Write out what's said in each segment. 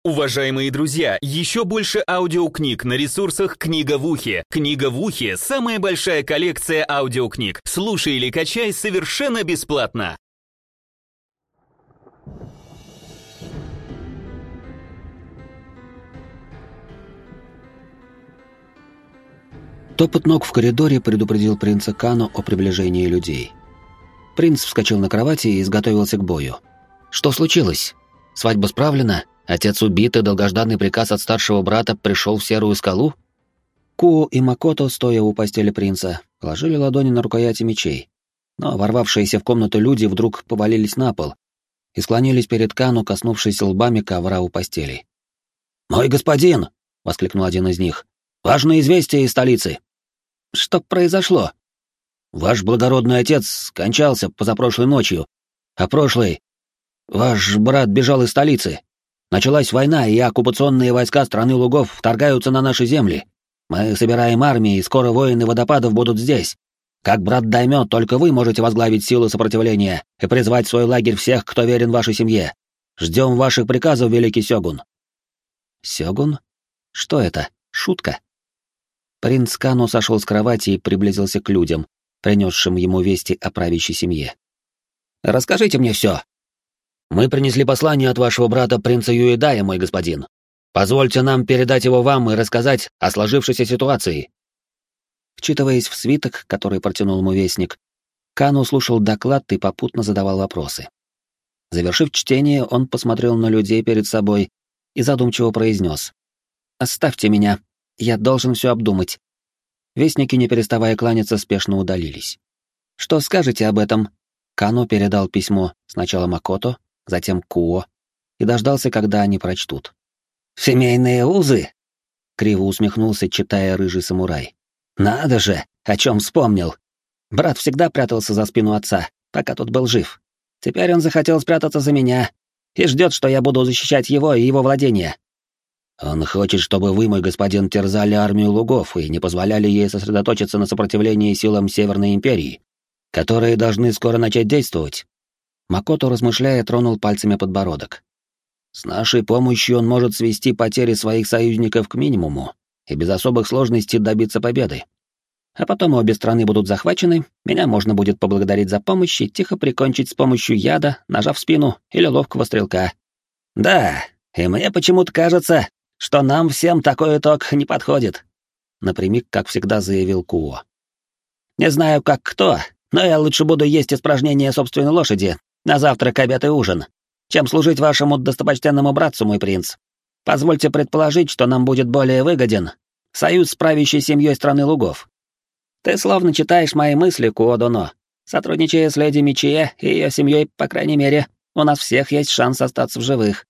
Уважаемые друзья, еще больше аудиокниг на ресурсах «Книга в ухе». «Книга в ухе» — самая большая коллекция аудиокниг. Слушай или качай совершенно бесплатно. Топот ног в коридоре предупредил принца Кану о приближении людей. Принц вскочил на кровати и изготовился к бою. Что случилось? Свадьба справлена? Отец убит, и долгожданный приказ от старшего брата пришел в Серую скалу? Куо и Макото, стоя у постели принца, положили ладони на рукояти мечей. Но ворвавшиеся в комнату люди вдруг повалились на пол и склонились перед Кану, коснувшись лбами ковра у постели. «Мой господин!» — воскликнул один из них. «Важное известие из столицы!» «Что произошло?» «Ваш благородный отец скончался позапрошлой ночью, а прошлой... Ваш брат бежал из столицы. Началась война, и оккупационные войска страны лугов вторгаются на наши земли. Мы собираем армии, и скоро воины водопадов будут здесь. Как брат Даймё, только вы можете возглавить силы сопротивления и призвать в свой лагерь всех, кто верен вашей семье. Ждем ваших приказов, великий сёгун». «Сёгун? Что это? Шутка?» Принц Кану сошел с кровати и приблизился к людям, принесшим ему вести о правящей семье. «Расскажите мне все. Мы принесли послание от вашего брата принца Юэдая, мой господин. Позвольте нам передать его вам и рассказать о сложившейся ситуации». Вчитываясь в свиток, который протянул ему вестник, Кану слушал доклад и попутно задавал вопросы. Завершив чтение, он посмотрел на людей перед собой и задумчиво произнес: «Оставьте меня, я должен все обдумать». Вестники, не переставая кланяться, спешно удалились. «Что скажете об этом?» Кану передал письмо сначала Макото, затем Куо, и дождался, когда они прочтут. «Семейные узы?» — криво усмехнулся, читая рыжий самурай. «Надо же, о чем вспомнил. Брат всегда прятался за спину отца, пока тот был жив. Теперь он захотел спрятаться за меня и ждет, что я буду защищать его и его владения». «Он хочет, чтобы вы, мой господин, терзали армию лугов и не позволяли ей сосредоточиться на сопротивлении силам Северной Империи, которые должны скоро начать действовать». Макото, размышляя, тронул пальцами подбородок. «С нашей помощью он может свести потери своих союзников к минимуму и без особых сложностей добиться победы. А потом обе страны будут захвачены, меня можно будет поблагодарить за помощь и тихо прикончить с помощью яда, ножа в спину или ловкого стрелка. Да, и мне почему-то кажется, что нам всем такой итог не подходит», — напрямик, как всегда, заявил Куо. «Не знаю, как кто, но я лучше буду есть испражнения собственной лошади на завтрак, обед и ужин, чем служить вашему достопочтенному братцу, мой принц. Позвольте предположить, что нам будет более выгоден союз с правящей семьей страны лугов. Ты словно читаешь мои мысли, Куо-доно. Сотрудничая с леди Мичие и ее семьей, по крайней мере, у нас всех есть шанс остаться в живых».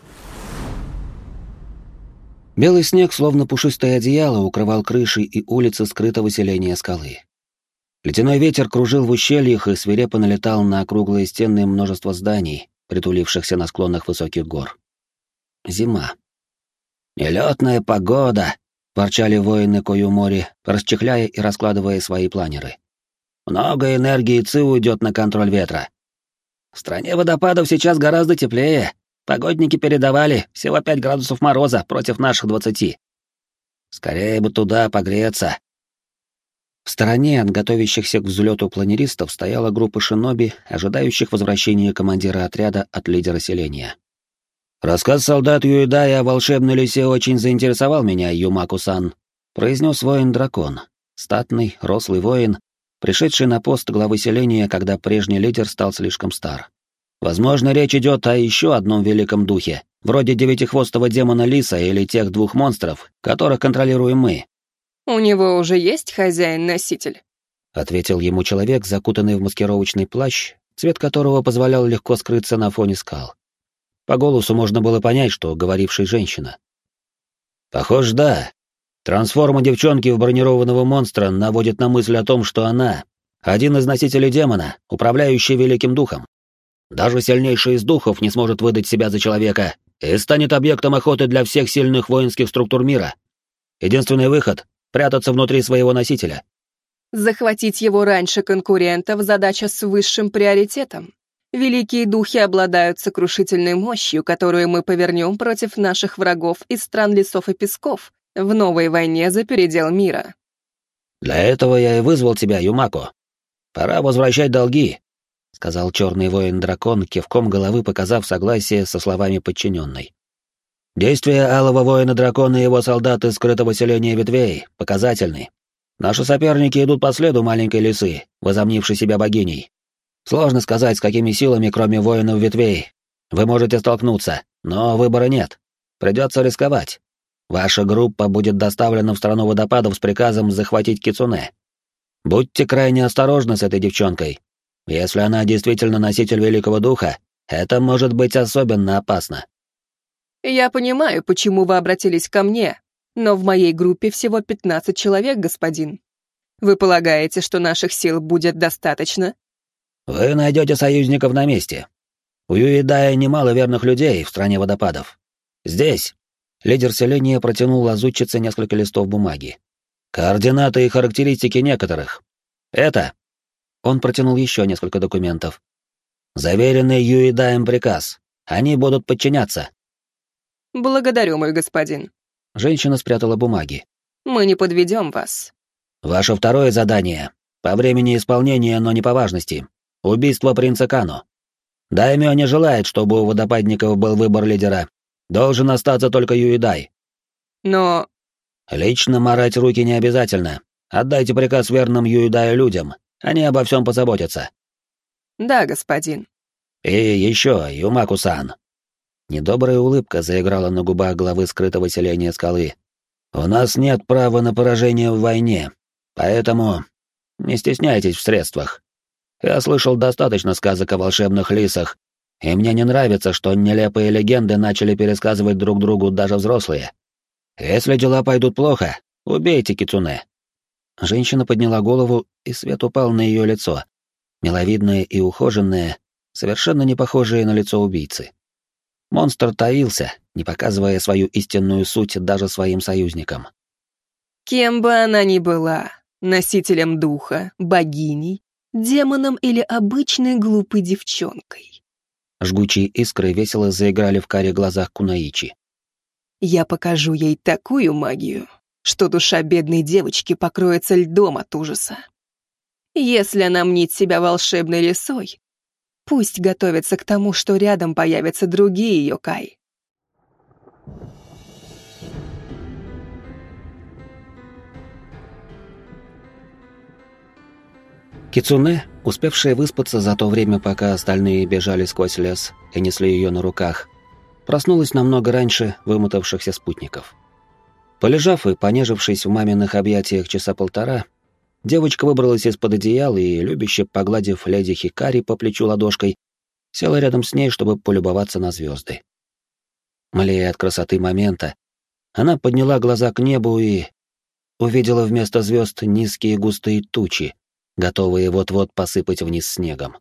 Белый снег, словно пушистое одеяло, укрывал крыши и улицы скрытого селения скалы. Ледяной ветер кружил в ущельях и свирепо налетал на округлые стены множества зданий, притулившихся на склонах высоких гор. Зима. «Нелетная погода», — ворчали воины Коюмори, расчехляя и раскладывая свои планеры. «Много энергии Ци уйдет на контроль ветра. В стране водопадов сейчас гораздо теплее. Погодники передавали всего 5 градусов мороза против наших 20. Скорее бы туда погреться». В стороне от готовящихся к взлету планеристов стояла группа шиноби, ожидающих возвращения командира отряда от лидера селения. «Рассказ солдат Юэдая о волшебной лисе очень заинтересовал меня, Юмаку-сан», — произнес воин-дракон, статный, рослый воин, пришедший на пост главы селения, когда прежний лидер стал слишком стар. «Возможно, речь идет о еще одном великом духе, вроде девятихвостого демона Лиса или тех 2 монстров, которых контролируем мы». «У него уже есть хозяин-носитель?» — ответил ему человек, закутанный в маскировочный плащ, цвет которого позволял легко скрыться на фоне скал. По голосу можно было понять, что говоривший женщина. «Похоже, да. Трансформа девчонки в бронированного монстра наводит на мысль о том, что она — один из носителей демона, управляющий великим духом. Даже сильнейший из духов не сможет выдать себя за человека и станет объектом охоты для всех сильных воинских структур мира. Единственный выход — прятаться внутри своего носителя». «Захватить его раньше конкурентов — задача с высшим приоритетом. Великие духи обладают сокрушительной мощью, которую мы повернем против наших врагов из стран лесов и песков в новой войне за передел мира. «Для этого я и вызвал тебя, Юмако. Пора возвращать долги», — сказал черный воин-дракон, кивком головы показав согласие со словами подчиненной. «Действия алого воина-дракона и его солдат из скрытого селения ветвей показательны. Наши соперники идут по следу маленькой лисы, возомнившей себя богиней. Сложно сказать, с какими силами, кроме воинов ветвей, вы можете столкнуться, но выбора нет. Придется рисковать. Ваша группа будет доставлена в страну водопадов с приказом захватить Кицуне. Будьте крайне осторожны с этой девчонкой. Если она действительно носитель Великого Духа, это может быть особенно опасно». Я понимаю, почему вы обратились ко мне, но в моей группе всего 15 человек, господин. Вы полагаете, что наших сил будет достаточно? Вы найдете союзников на месте. У Юидая немало верных людей в стране водопадов. Здесь. Лидер селения протянул лазутчице несколько листов бумаги. Координаты и характеристики некоторых. Это. Он протянул еще несколько документов. Заверенный Юидаем приказ. Они будут подчиняться. Благодарю, мой господин. Женщина спрятала бумаги. Мы не подведем вас. Ваше второе задание. По времени исполнения, но не по важности. Убийство принца Кано. Даймё не желает, чтобы у водопадников был выбор лидера. Должен остаться только Юидай. Но... Лично марать руки не обязательно. Отдайте приказ верным Юидаю людям. Они обо всем позаботятся. Да, господин. И еще, Юмаку-сан. Недобрая улыбка заиграла на губах главы скрытого селения скалы. У нас нет права на поражение в войне, поэтому не стесняйтесь в средствах. Я слышал достаточно сказок о волшебных лисах, и мне не нравится, что нелепые легенды начали пересказывать друг другу даже взрослые. Если дела пойдут плохо, убейте Кицуне». Женщина подняла голову, и свет упал на ее лицо. Миловидное и ухоженное, совершенно не похожее на лицо убийцы. Монстр таился, не показывая свою истинную суть даже своим союзникам. Кем бы она ни была, носителем духа, богиней, демоном или обычной глупой девчонкой. Жгучие искры весело заиграли в карих глазах Кунаичи. Я покажу ей такую магию, что душа бедной девочки покроется льдом от ужаса. Если она мнит себя волшебной лисой, пусть готовится к тому, что рядом появятся другие йокай. Кицуне, успевшая выспаться за то время, пока остальные бежали сквозь лес и несли ее на руках, проснулась намного раньше вымотавшихся спутников. Полежав и понежившись в маминых объятиях часа полтора, девочка выбралась из-под одеяла и, любяще погладив леди Хикари по плечу ладошкой, села рядом с ней, чтобы полюбоваться на звезды. Млея от красоты момента, она подняла глаза к небу и увидела вместо звезд низкие густые тучи, готовые вот-вот посыпать вниз снегом.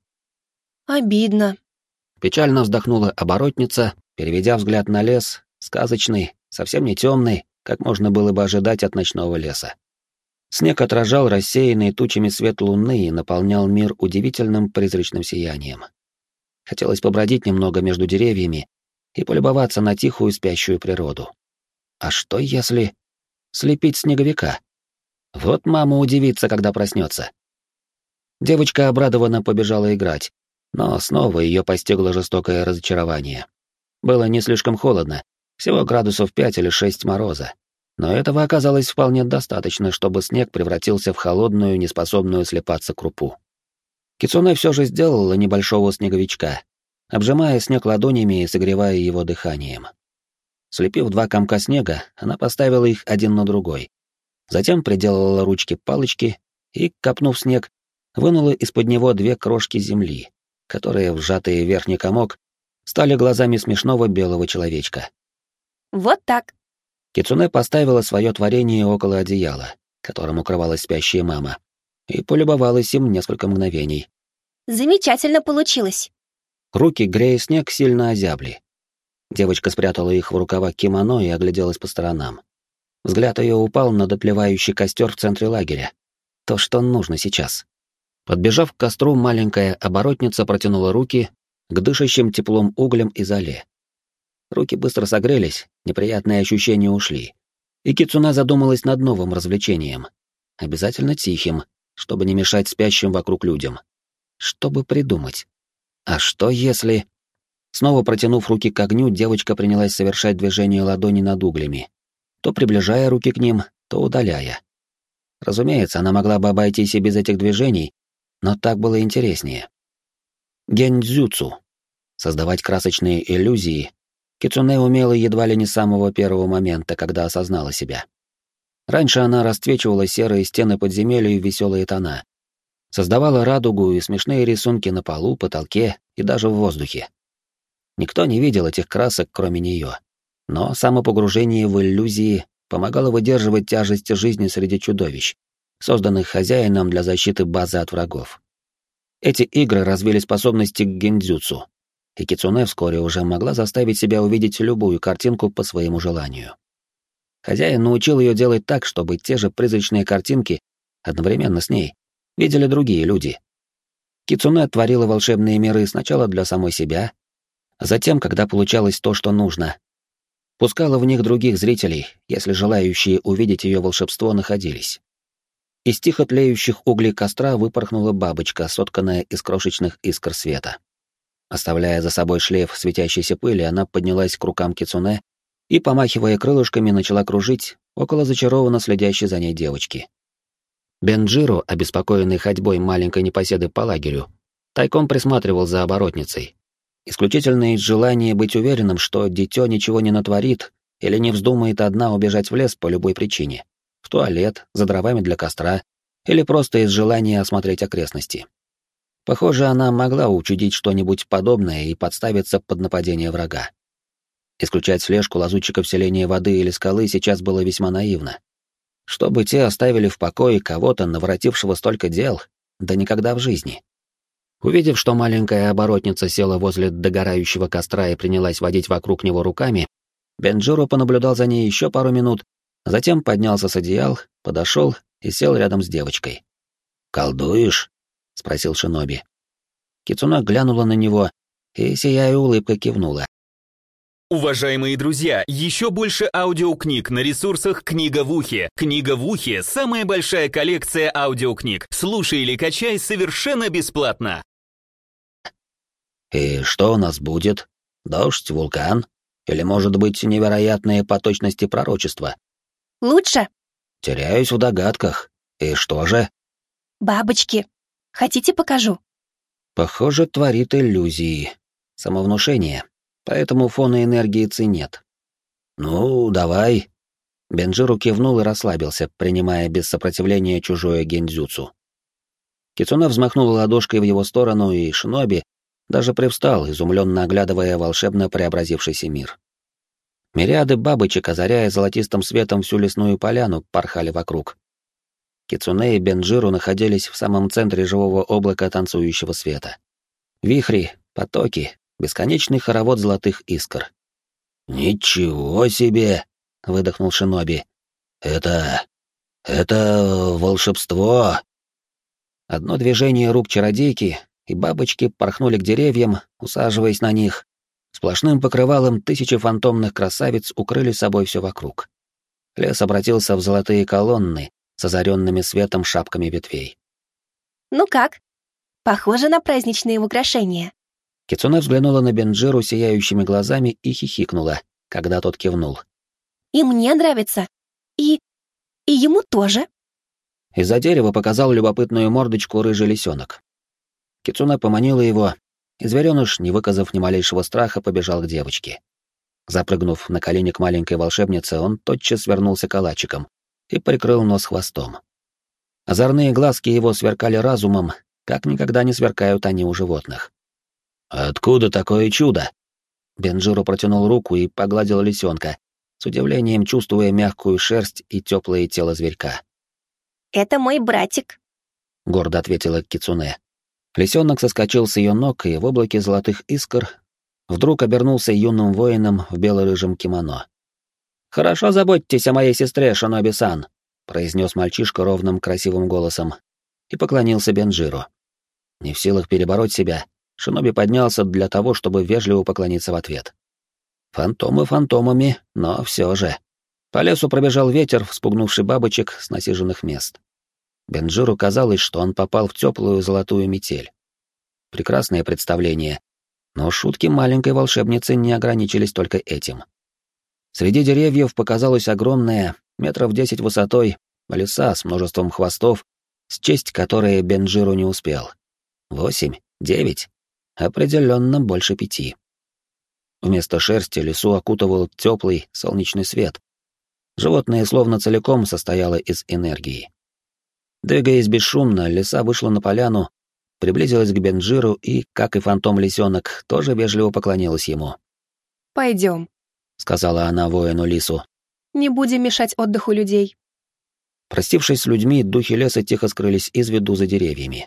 Обидно. Печально вздохнула оборотница, переведя взгляд на лес, сказочный, совсем не темный, как можно было бы ожидать от ночного леса. Снег отражал рассеянный тучами свет луны и наполнял мир удивительным призрачным сиянием. Хотелось побродить немного между деревьями и полюбоваться на тихую спящую природу. А что если слепить снеговика? Вот мама удивится, когда проснется. Девочка обрадованно побежала играть, но снова ее постигло жестокое разочарование. Было не слишком холодно, всего градусов 5 или 6 мороза, но этого оказалось вполне достаточно, чтобы снег превратился в холодную, неспособную слепаться крупу. Кицуне все же сделала небольшого снеговичка, обжимая снег ладонями и согревая его дыханием. Слепив 2 комка снега, она поставила их один на другой. Затем приделала ручки-палочки и, копнув снег, вынула из-под него 2 крошки земли, которые, вжатые в верхний комок, стали глазами смешного белого человечка. Вот так. Кицуне поставила свое творение около одеяла, которым укрывалась спящая мама, и полюбовалась им несколько мгновений. Замечательно получилось. Руки, грея снег, сильно озябли. Девочка спрятала их в рукава кимоно и огляделась по сторонам. Взгляд ее упал на дотлевающий костер в центре лагеря. То, что нужно сейчас. Подбежав к костру, маленькая оборотница протянула руки к дышащим теплом углям и золе. Руки быстро согрелись, неприятные ощущения ушли. И Кицуне задумалась над новым развлечением. Обязательно тихим, чтобы не мешать спящим вокруг людям. Что бы придумать? А что если... Снова протянув руки к огню, девочка принялась совершать движение ладони над углями, то приближая руки к ним, то удаляя. Разумеется, она могла бы обойтись и без этих движений, но так было интереснее. Гендзюцу. Создавать красочные иллюзии Кицуне умела едва ли не с самого первого момента, когда осознала себя. Раньше она расцвечивала серые стены подземелья в веселые тона, создавала радугу и смешные рисунки на полу, потолке и даже в воздухе. Никто не видел этих красок, кроме нее, но самопогружение в иллюзии помогало выдерживать тяжесть жизни среди чудовищ, созданных хозяином для защиты базы от врагов. Эти игры развили способности к гендзюцу, и Кицуне вскоре уже могла заставить себя увидеть любую картинку по своему желанию. Хозяин научил ее делать так, чтобы те же призрачные картинки одновременно с ней видели другие люди. Кицуне творила волшебные миры сначала для самой себя, а затем, когда получалось то, что нужно, пускала в них других зрителей, если желающие увидеть ее волшебство находились. Из тихо тлеющих углей костра выпорхнула бабочка, сотканная из крошечных искр света. Оставляя за собой шлейф светящейся пыли, она поднялась к рукам Кицуне и, помахивая крылышками, начала кружить около зачарованно следящей за ней девочки. Бенджиро, обеспокоенный ходьбой маленькой непоседы по лагерю, тайком присматривал за оборотницей, исключительно из желания быть уверенным, что дитё ничего не натворит или не вздумает одна убежать в лес по любой причине, в туалет, за дровами для костра или просто из желания осмотреть окрестности. Похоже, она могла учудить что-нибудь подобное и подставиться под нападение врага. Исключать слежку лазутчиков селения воды или скалы сейчас было весьма наивно. Чтобы те оставили в покое кого-то, наворотившего столько дел, да никогда в жизни. Увидев, что маленькая оборотница села возле догорающего костра и принялась водить вокруг него руками, Бенджиро понаблюдал за ней еще пару минут, затем поднялся с одеял, подошел и сел рядом с девочкой. «Колдуешь?» — спросил шиноби. Кицуне глянула на него и, сияя улыбкой, кивнула. Уважаемые друзья, еще больше аудиокниг на ресурсах «Книга в ухе». «Книга в ухе» — самая большая коллекция аудиокниг. Слушай или качай совершенно бесплатно. «И что у нас будет? Дождь, вулкан? Или, может быть, невероятные по точности пророчества?» Лучше? «Теряюсь в догадках. И что же?» Бабочки. Хотите, покажу? «Похоже, творит иллюзии. Самовнушение. Поэтому фона энергии ци нет». «Ну, давай». Бенджиро кивнул и расслабился, принимая без сопротивления чужое гендзюцу. Кицуне взмахнула ладошкой в его сторону, и шиноби даже привстал, изумленно оглядывая волшебно преобразившийся мир. Мириады бабочек, озаряя золотистым светом всю лесную поляну, порхали вокруг. Кицуне и Бенджиро находились в самом центре живого облака танцующего света. Вихри, потоки, бесконечный хоровод золотых искр. «Ничего себе!» — выдохнул шиноби. «Это волшебство!» Одно движение рук чародейки, и бабочки порхнули к деревьям, усаживаясь на них. Сплошным покрывалом тысячи фантомных красавиц укрыли собой все вокруг. Лес обратился в золотые колонны с озаренными светом шапками ветвей. Ну как? Похоже на праздничные украшения. Кицуне взглянула на Бенджиру сияющими глазами и хихикнула, когда тот кивнул. И мне нравится. И ему тоже. Из-за дерева показал любопытную мордочку рыжий лисенок. Кицуне поманила его, и зверёныш, не выказав ни малейшего страха, побежал к девочке. Запрыгнув на колени к маленькой волшебнице, он тотчас свернулся калачиком и прикрыл нос хвостом. Озорные глазки его сверкали разумом, как никогда не сверкают они у животных. «Откуда такое чудо?» Бенджиро протянул руку и погладил лисенка, с удивлением чувствуя мягкую шерсть и теплое тело зверька. «Это мой братик», — гордо ответила Кицуне. Лисенок соскочил с ее ног и в облаке золотых искр вдруг обернулся юным воином в бело-рыжем кимоно. «Хорошо заботьтесь о моей сестре, Шиноби-сан», — произнес мальчишка ровным красивым голосом и поклонился Бенджиро. Не в силах перебороть себя, Шиноби поднялся для того, чтобы вежливо поклониться в ответ. Фантомы фантомами, но все же. По лесу пробежал ветер, вспугнувший бабочек с насиженных мест. Бенджиру казалось, что он попал в теплую золотую метель. Прекрасное представление, но шутки маленькой волшебницы не ограничились только этим. Среди деревьев показалась огромная, 10 метров высотой, лиса с множеством хвостов, счесть которые Бенджиру не успел. 8, 9, определенно больше 5. Вместо шерсти лису окутывал теплый солнечный свет. Животное словно целиком состояло из энергии. Двигаясь бесшумно, лиса вышла на поляну, приблизилась к Бенджиру и, как и фантом-лисенок, тоже вежливо поклонилась ему. «Пойдем», — сказала она воину-лису. «Не будем мешать отдыху людей». Простившись с людьми, духи леса тихо скрылись из виду за деревьями.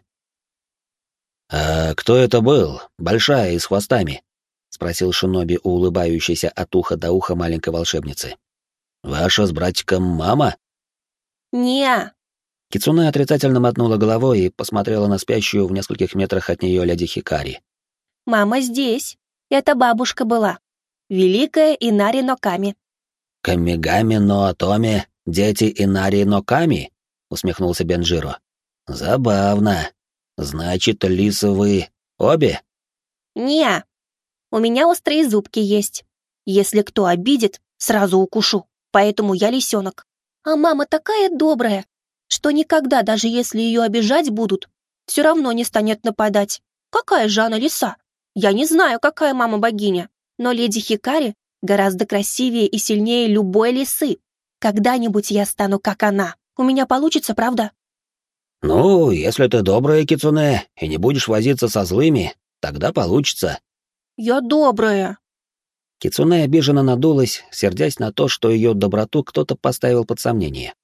«А кто это был, большая и с хвостами?» — спросил Шиноби у улыбающейся от уха до уха маленькой волшебницы. «Ваша с братиком мама?» «Не-а». Кицуне отрицательно мотнула головой и посмотрела на спящую в нескольких метрах от нее леди Хикари. «Мама здесь. Это бабушка была. Великая Инари но Ками». «Камигами но Атоми, дети Инари но Ками?» — усмехнулся Бенджиро. «Забавно. Значит, лисы вы обе?» «Не-а. У меня острые зубки есть. Если кто обидит, сразу укушу. Поэтому я лисенок. А мама такая добрая, что никогда, даже если ее обижать будут, все равно не станет нападать. Какая же она лиса? Я не знаю, какая мама богиня, но леди Хикари гораздо красивее и сильнее любой лисы. Когда-нибудь я стану как она. У меня получится, правда?» «Ну, если ты добрая, Кицуне, и не будешь возиться со злыми, тогда получится». «Я добрая». Кицуне обиженно надулась, сердясь на то, что ее доброту кто-то поставил под сомнение.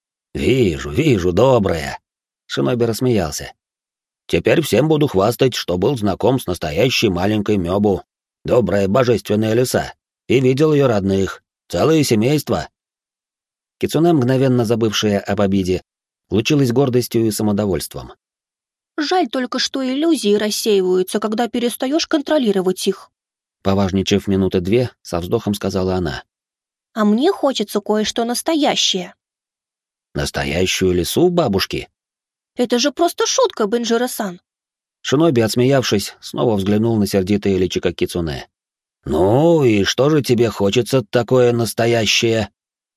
«Вижу, добрая», — Шиноби рассмеялся. «Теперь всем буду хвастать, что был знаком с настоящей маленькой Мёбу, добрая божественная лиса, и видел ее родных, целое семейство». Кицуне, мгновенно забывшая об обиде, лучилась гордостью и самодовольством. «Жаль только, что иллюзии рассеиваются, когда перестаешь контролировать их». Поважничав 2 минуты, со вздохом сказала она. «А мне хочется кое-что настоящее». «Настоящую лису, бабушки?» «Это же просто шутка, Бенджиро-сан». Шиноби, отсмеявшись, снова взглянул на сердитое личико Кицуне. «Ну и что же тебе хочется такое настоящее?»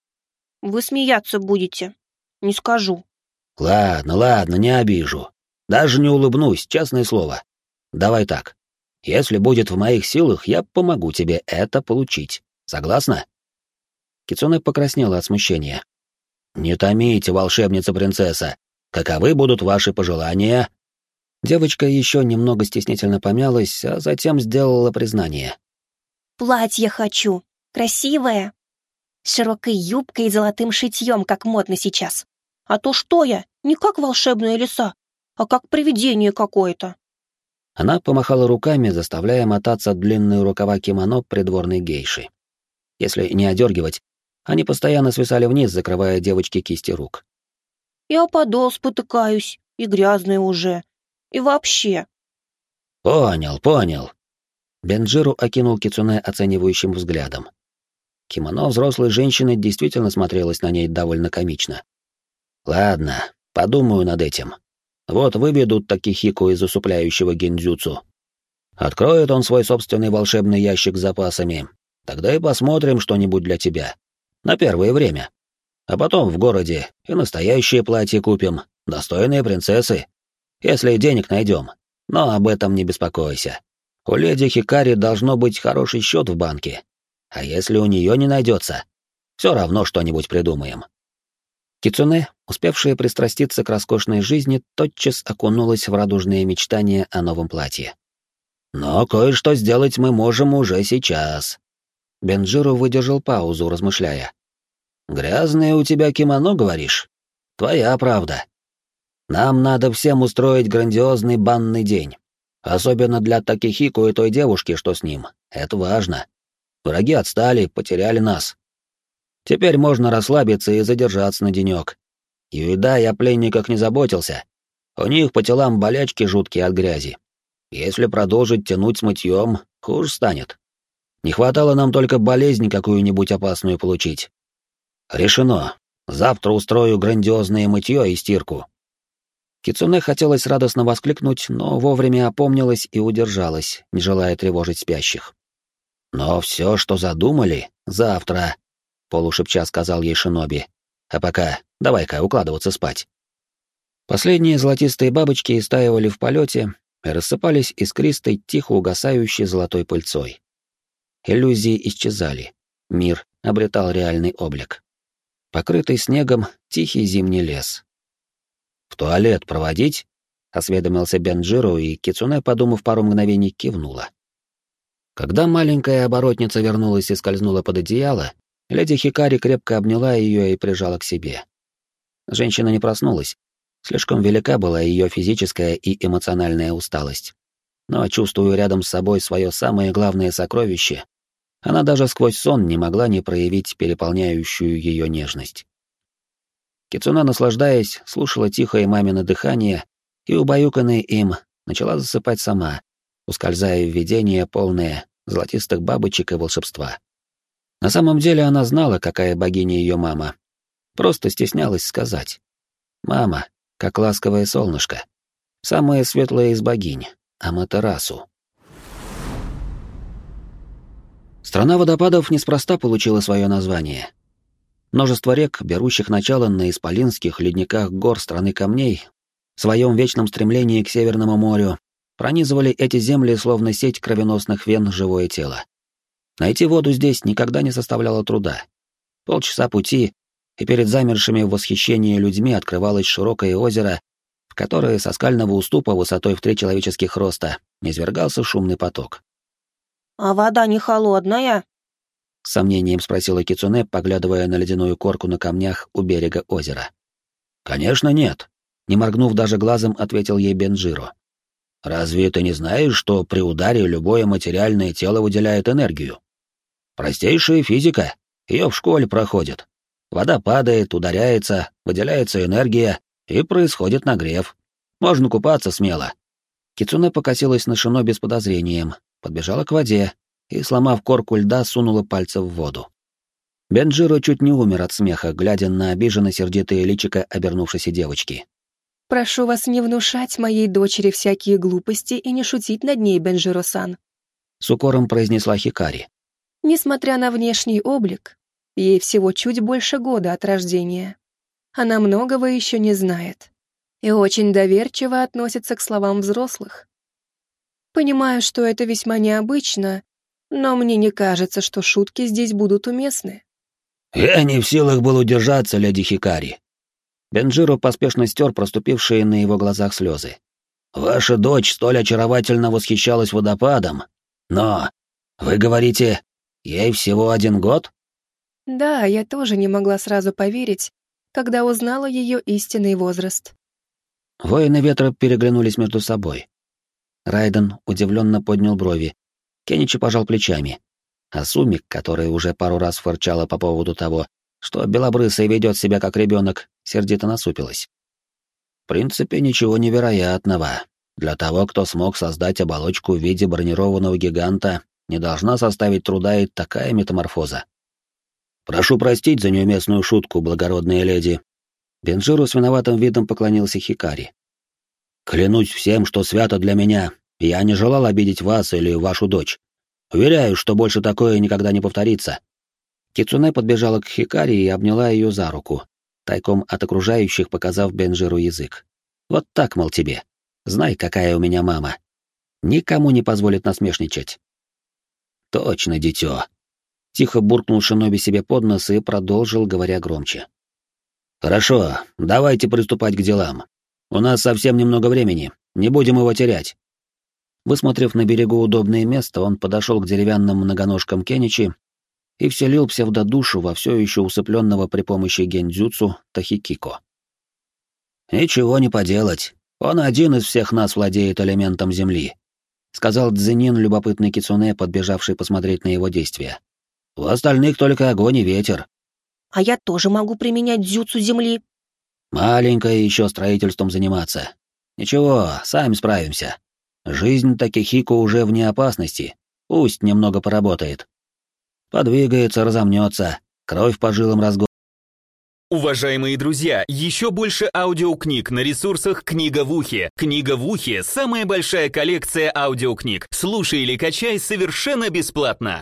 «Вы смеяться будете. Не скажу». Ладно, не обижу. Даже не улыбнусь, честное слово. Давай так. Если будет в моих силах, я помогу тебе это получить. Согласна?» Кицуне покраснела от смущения. «Не томите, волшебница-принцесса. Каковы будут ваши пожелания?» Девочка еще немного стеснительно помялась, а затем сделала признание. «Платье хочу. Красивое. С широкой юбкой и золотым шитьем, как модно сейчас. А то что я? Не как волшебная лиса, а как привидение какое-то». Она помахала руками, заставляя мотаться длинные рукава кимоно придворной гейши. Если не одергивать, они постоянно свисали вниз, закрывая девочке кисти рук. «Я подол спотыкаюсь, и грязная уже. И вообще...» Понял. Бенджиру окинул Кицуне оценивающим взглядом. Кимоно взрослой женщины действительно смотрелось на ней довольно комично. «Ладно, подумаю над этим. Вот выведут Такихику из усыпляющего гиндзюцу. Откроет он свой собственный волшебный ящик с запасами. Тогда и посмотрим что-нибудь для тебя. На первое время. А потом в городе и настоящее платье купим, достойные принцессы. Если денег найдем. Но об этом не беспокойся. У леди Хикари должно быть хороший счет в банке. А если у нее не найдется, все равно что-нибудь придумаем». Кицуне, успевшая пристраститься к роскошной жизни, тотчас окунулась в радужные мечтания о новом платье. «Но кое-что сделать мы можем уже сейчас». Бенджиро выдержал паузу, размышляя. «Грязное у тебя кимоно, говоришь? Твоя правда. Нам надо всем устроить грандиозный банный день. Особенно для Такихико и той девушки, что с ним. Это важно. Враги отстали, потеряли нас. Теперь можно расслабиться и задержаться на денек. Юидай о пленниках не заботился. У них по телам болячки жуткие от грязи. Если продолжить тянуть с мытьем, хуже станет. Не хватало нам только болезнь какую-нибудь опасную получить. Решено. Завтра устрою грандиозное мытье и стирку. Кицуне хотелось радостно воскликнуть, но вовремя опомнилась и удержалась, не желая тревожить спящих. «Но все, что задумали, завтра», — полушепча сказал ей Шиноби. «А пока давай-ка укладываться спать». Последние золотистые бабочки истаивали в полете и рассыпались искристой, тихо угасающей золотой пыльцой. Иллюзии исчезали, мир обретал реальный облик. Покрытый снегом тихий зимний лес. «В туалет проводить?» — осведомился Бенджиро, и Кицуне, подумав пару мгновений, кивнула. Когда маленькая оборотница вернулась и скользнула под одеяло, леди Хикари крепко обняла ее и прижала к себе. Женщина не проснулась. Слишком велика была ее физическая и эмоциональная усталость. Но, чувствуя рядом с собой свое самое главное сокровище, она даже сквозь сон не могла не проявить переполняющую ее нежность. Кицуна, наслаждаясь, слушала тихое мамино дыхание и, убаюканная им, начала засыпать сама, ускользая в видение, полное золотистых бабочек и волшебства. На самом деле она знала, какая богиня ее мама. Просто стеснялась сказать. Мама, как ласковое солнышко. Самая светлая из богинь, Аматерасу. Страна водопадов неспроста получила свое название. Множество рек, берущих начало на исполинских ледниках гор страны камней, в своем вечном стремлении к Северному морю, пронизывали эти земли словно сеть кровеносных вен живое тело. Найти воду здесь никогда не составляло труда. Полчаса пути, и перед замершими в восхищении людьми открывалось широкое озеро, в которое со скального уступа высотой в 3 человеческих роста низвергался шумный поток. «А вода не холодная?» — с сомнением спросила Кицуне, поглядывая на ледяную корку на камнях у берега озера. «Конечно нет», — не моргнув даже глазом, ответил ей Бенджиро. «Разве ты не знаешь, что при ударе любое материальное тело выделяет энергию? Простейшая физика, ее в школе проходит. Вода падает, ударяется, выделяется энергия, и происходит нагрев. Можно купаться смело». Кицуне покосилась на Шиноби с подозрением, подбежала к воде и, сломав корку льда, сунула пальцы в воду. Бенджиро чуть не умер от смеха, глядя на обиженно-сердитое личико обернувшейся девочки. «Прошу вас не внушать моей дочери всякие глупости и не шутить над ней, Бенджиро-сан», — с укором произнесла Хикари. «Несмотря на внешний облик, ей всего чуть больше года от рождения. Она многого еще не знает и очень доверчиво относится к словам взрослых. Понимаю, что это весьма необычно, но мне не кажется, что шутки здесь будут уместны». «Я не в силах был удержаться, леди Хикари». Бенджиро поспешно стер проступившие на его глазах слезы. «Ваша дочь столь очаровательно восхищалась водопадом, но, вы говорите, ей всего 1 год?» Да, я тоже не могла сразу поверить, когда узнала ее истинный возраст. Воины ветра переглянулись между собой. Райден удивленно поднял брови, Кеничи пожал плечами, а Сумик, которая уже пару раз фырчала по поводу того, что белобрысый ведет себя как ребенок, сердито насупилась. В принципе, ничего невероятного. Для того, кто смог создать оболочку в виде бронированного гиганта, не должна составить труда и такая метаморфоза. «Прошу простить за неуместную шутку, благородная леди». Бенджиро с виноватым видом поклонился Хикари. «Клянусь всем, что свято для меня, я не желал обидеть вас или вашу дочь. Уверяю, что больше такое никогда не повторится». Кицуне подбежала к Хикари и обняла ее за руку, тайком от окружающих показав Бенджиру язык. «Вот так, мол, тебе. Знай, какая у меня мама. Никому не позволит насмешничать». «Точно, дитё», — тихо буркнул Шиноби себе под нос и продолжил, говоря громче. «Хорошо, давайте приступать к делам. У нас совсем немного времени, не будем его терять». Высмотрев на берегу удобное место, он подошел к деревянным многоножкам Кеничи и вселил псевдодушу во все еще усыпленного при помощи гендзюцу Тахикико. «Ничего не поделать, он один из всех нас владеет элементом земли», — сказал Дзенин, любопытный кицуне, подбежавший посмотреть на его действия. «У остальных только огонь и ветер». «А я тоже могу применять дзюцу земли». «Маленькое еще строительством заниматься. Ничего, сами справимся. Жизнь Такихико уже вне опасности, пусть немного поработает. Подвигается, разомнется, кровь по жилам разгонит. Уважаемые друзья, еще больше аудиокниг на ресурсах «Книга в ухе». «Книга в ухе» — самая большая коллекция аудиокниг. Слушай или качай совершенно бесплатно.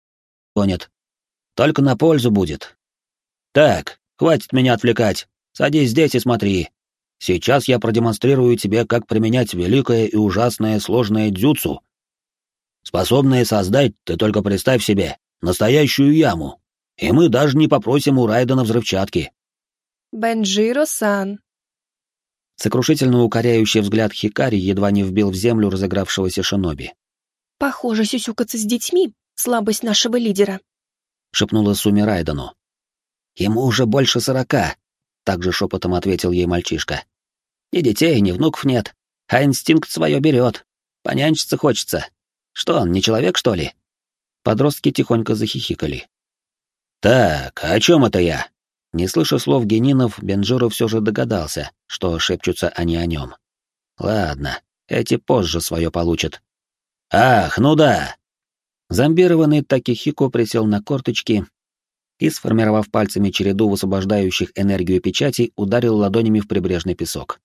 Только на пользу будет. Так, хватит меня отвлекать. Садись здесь и смотри. Сейчас я продемонстрирую тебе, как применять великое и ужасное сложное дзюцу. Способное создать, ты только представь себе, настоящую яму. И мы даже не попросим у Райдена взрывчатки. Бенджиро-сан. Сокрушительно укоряющий взгляд Хикари едва не вбил в землю разыгравшегося шиноби. Похоже, сюсюкаться с детьми — слабость нашего лидера. Шепнула Суми Райдену. Ему уже больше 40, также шепотом ответил ей мальчишка. Ни детей, ни внуков нет, а инстинкт свое берет. Понянчиться хочется. Что он, не человек, что ли? Подростки тихонько захихикали. «Так, о чем это я?» Не слыша слов генинов, Бенджиро все же догадался, что шепчутся они о нем. Ладно, эти позже свое получат. «Ах, ну да!» Зомбированный Такихико присел на корточки и, сформировав пальцами череду высвобождающих энергию печатей, ударил ладонями в прибрежный песок.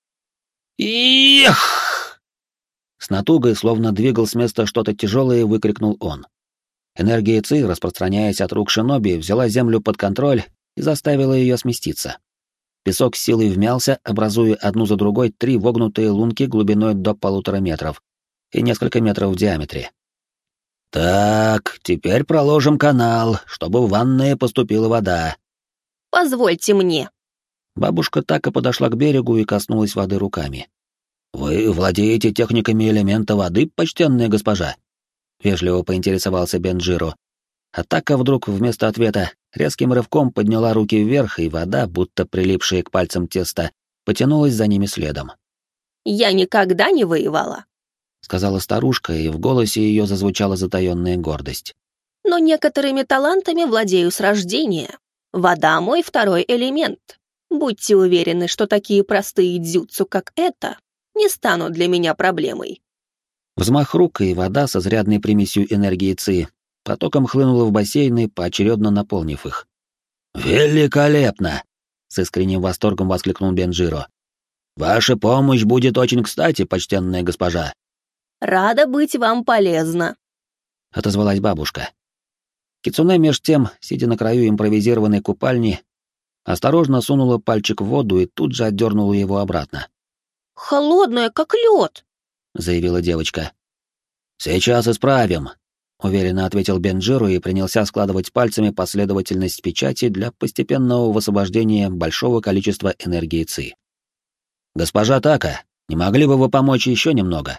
«Их!» С натугой, словно двигал с места что-то тяжелое, выкрикнул он. Энергия Ци, распространяясь от рук шиноби, взяла землю под контроль и заставила ее сместиться. Песок с силой вмялся, образуя одну за другой 3 вогнутые лунки глубиной до 1,5 метров и несколько метров в диаметре. «Так, теперь проложим канал, чтобы в ванную поступила вода». Позвольте мне. Бабушка так и подошла к берегу и коснулась воды руками. «Вы владеете техниками элемента воды, почтенная госпожа?» — вежливо поинтересовался Бенджиро. Атака вдруг вместо ответа резким рывком подняла руки вверх, и вода, будто прилипшая к пальцам теста, потянулась за ними следом. Я никогда не воевала. Сказала старушка, и в голосе ее зазвучала затаённая гордость. Но некоторыми талантами владею с рождения. Вода — мой второй элемент. Будьте уверены, что такие простые дзюцу, как это, не станут для меня проблемой. Взмах рук, и вода с изрядной примесью энергии Ци потоком хлынула в бассейны, поочередно наполнив их. «Великолепно!» — с искренним восторгом воскликнул Бенджиро. «Ваша помощь будет очень кстати, почтенная госпожа». Рада быть вам полезна, — отозвалась бабушка. Кицуне меж тем, сидя на краю импровизированной купальни, осторожно сунула пальчик в воду и тут же отдернула его обратно. Холодная, как лед, — заявила девочка. «Сейчас исправим», — уверенно ответил Бенджиро и принялся складывать пальцами последовательность печати для постепенного высвобождения большого количества энергии Ци. «Госпожа Така, не могли бы вы помочь еще немного?»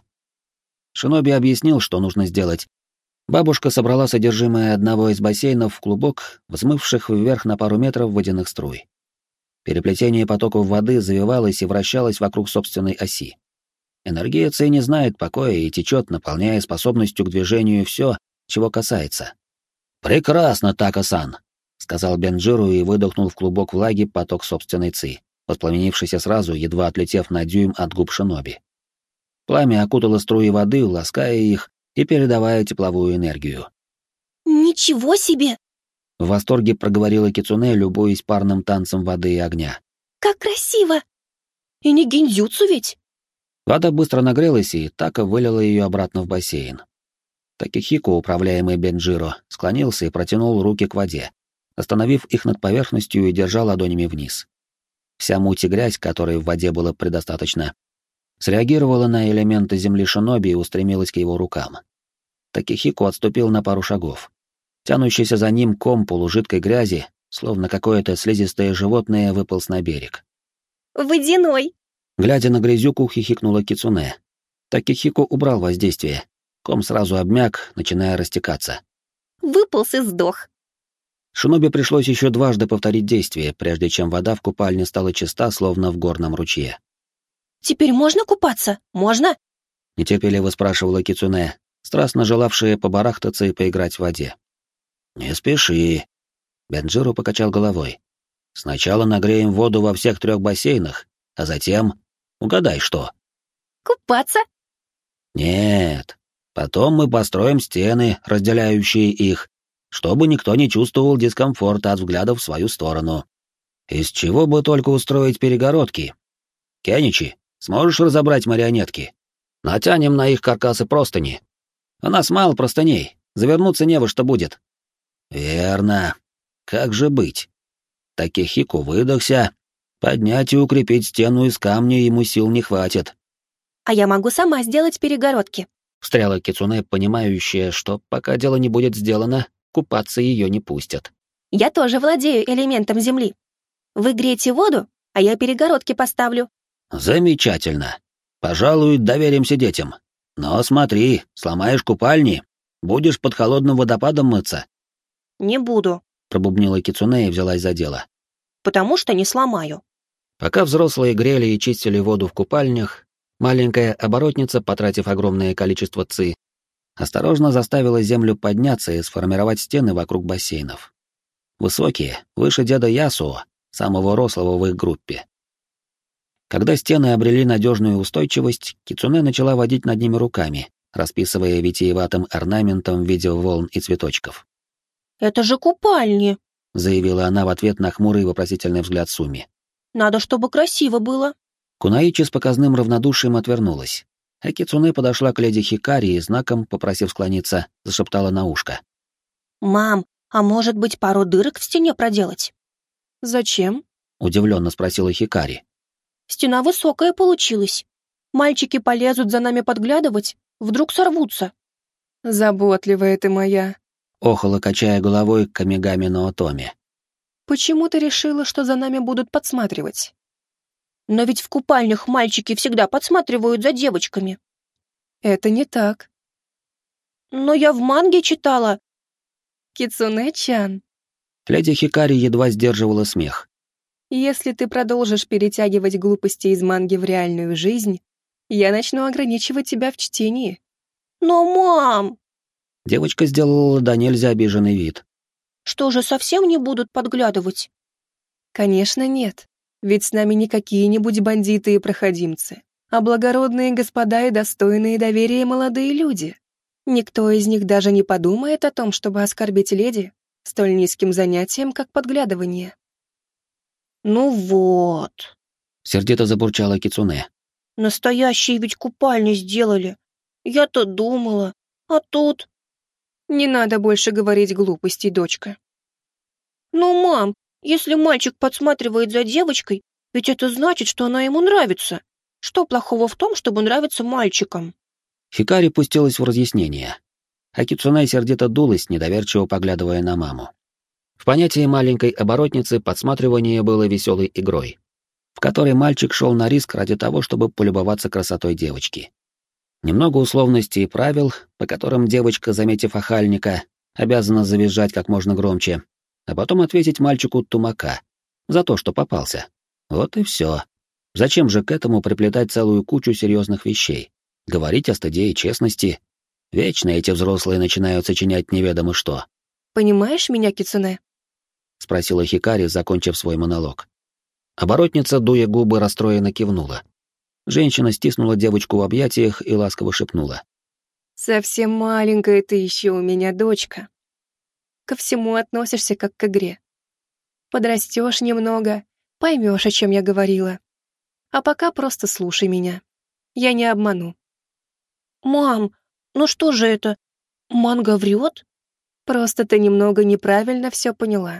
Шиноби объяснил, что нужно сделать. Бабушка собрала содержимое одного из бассейнов в клубок, взмывших вверх на пару метров водяных струй. Переплетение потоков воды завивалось и вращалось вокруг собственной оси. Энергия Ци не знает покоя и течет, наполняя способностью к движению все, чего касается. «Прекрасно, Така-сан», — сказал Бенджиро и выдохнул в клубок влаги поток собственной Ци, воспламенившийся сразу, едва отлетев на дюйм от губ шиноби. Пламя окутало струи воды, лаская их и передавая тепловую энергию. Ничего себе! В восторге проговорила Кицуне, любуясь парным танцем воды и огня. Как красиво! И не гиндзюцу ведь? Вода быстро нагрелась, и Така вылила ее обратно в бассейн. Такихико, управляемый Бенджиро, склонился и протянул руки к воде, остановив их над поверхностью и держа ладонями вниз. Вся муть и грязь, которой в воде было предостаточно, среагировала на элементы земли шиноби и устремилась к его рукам. Такихико отступил на пару шагов. Тянущийся за ним ком полужидкой грязи, словно какое-то слизистое животное, выполз на берег. Водяной! Глядя на грязюку, хихикнула Кицуне. Такихико убрал воздействие. Ком сразу обмяк, начиная растекаться. Выполз и сдох. Шиноби пришлось еще дважды повторить действие, прежде чем вода в купальне стала чиста, словно в горном ручье. «Теперь можно купаться? Можно?» — нетерпеливо спрашивала Кицуне, страстно желавшая побарахтаться и поиграть в воде. «Не спеши», — Бенджиро покачал головой. «Сначала нагреем воду во всех 3 бассейнах, а затем... Угадай, что?» «Купаться?» Нет. Потом мы построим стены, разделяющие их, чтобы никто не чувствовал дискомфорта от взглядов в свою сторону. Из чего бы только устроить перегородки? Кеничи, сможешь разобрать марионетки? Натянем на их каркасы простыни. У нас мало простыней, завернуться не во что будет. Верно. Как же быть? Такихику выдохся. Поднять и укрепить стену из камня ему сил не хватит. А я могу сама сделать перегородки. Встряла Кицуне, понимающая, что пока дело не будет сделано, купаться ее не пустят. Я тоже владею элементом земли. Вы греете воду, а я перегородки поставлю. Замечательно. Пожалуй, доверимся детям. Но смотри, сломаешь купальни, будешь под холодным водопадом мыться. Не буду, Пробубнила Кицуне и взялась за дело. потому что не сломаю. Пока взрослые грели и чистили воду в купальнях, маленькая оборотница, потратив огромное количество ци, осторожно заставила землю подняться и сформировать стены вокруг бассейнов. Высокие, выше деда Ясуо, самого рослого в их группе. Когда стены обрели надежную устойчивость, Кицуне начала водить над ними руками, расписывая витиеватым орнаментом в виде волн и цветочков. Это же купальни. Заявила она в ответ на хмурый вопросительный взгляд Суми. Надо, чтобы красиво было. Кунаичи с показным равнодушием отвернулась, а Кицуне подошла к леди Хикари и знаком, попросив склониться, зашептала на ушко. Мам, а может быть пару дырок в стене проделать? Зачем? Удивленно спросила Хикари. Стена высокая получилась. Мальчики полезут за нами подглядывать, вдруг сорвутся. Заботливая ты моя. Охала, качая головой Камигами но Отоми. Почему ты решила, что за нами будут подсматривать? Но ведь в купальнях мальчики всегда подсматривают за девочками. Это не так. Но я в манге читала. Кицуне-чан, Леди Хикари едва сдерживала смех. если ты продолжишь перетягивать глупости из манги в реальную жизнь, я начну ограничивать тебя в чтении. Но, мам, Девочка сделала до нельзя обиженный вид. что же, совсем не будут подглядывать? Конечно, нет. Ведь с нами не какие-нибудь бандиты и проходимцы, а благородные господа и достойные доверия молодые люди. Никто из них даже не подумает о том, чтобы оскорбить леди столь низким занятием, как подглядывание. Ну вот, Сердито забурчала Кицуне. настоящие ведь купальни сделали. Я-то думала, а тут... Не надо больше говорить глупостей, дочка. Ну, мам, если мальчик подсматривает за девочкой, ведь это значит, что она ему нравится. Что плохого в том, чтобы нравиться мальчикам? Хикари пустилась в разъяснение, а Кицуне сердито дулась, недоверчиво поглядывая на маму. В понятии маленькой оборотницы подсматривание было веселой игрой, в которой мальчик шел на риск ради того, чтобы полюбоваться красотой девочки. Немного условностей и правил, по которым девочка, заметив охальника, обязана завизжать как можно громче, а потом ответить мальчику тумака за то, что попался. Вот и все. Зачем же к этому приплетать целую кучу серьезных вещей? Говорить о стыде и честности? Вечно эти взрослые начинают сочинять неведомо что. Понимаешь меня, Кицуне? Спросила Хикари, закончив свой монолог. Оборотница, дуя губы, расстроенно кивнула. Женщина стиснула девочку в объятиях и ласково шепнула. Совсем маленькая ты еще у меня, дочка. Ко всему относишься как к игре. Подрастешь немного, поймешь, о чем я говорила. А пока просто слушай меня. Я не обману. Мам, ну что же это? Манга врет? Просто ты немного неправильно все поняла.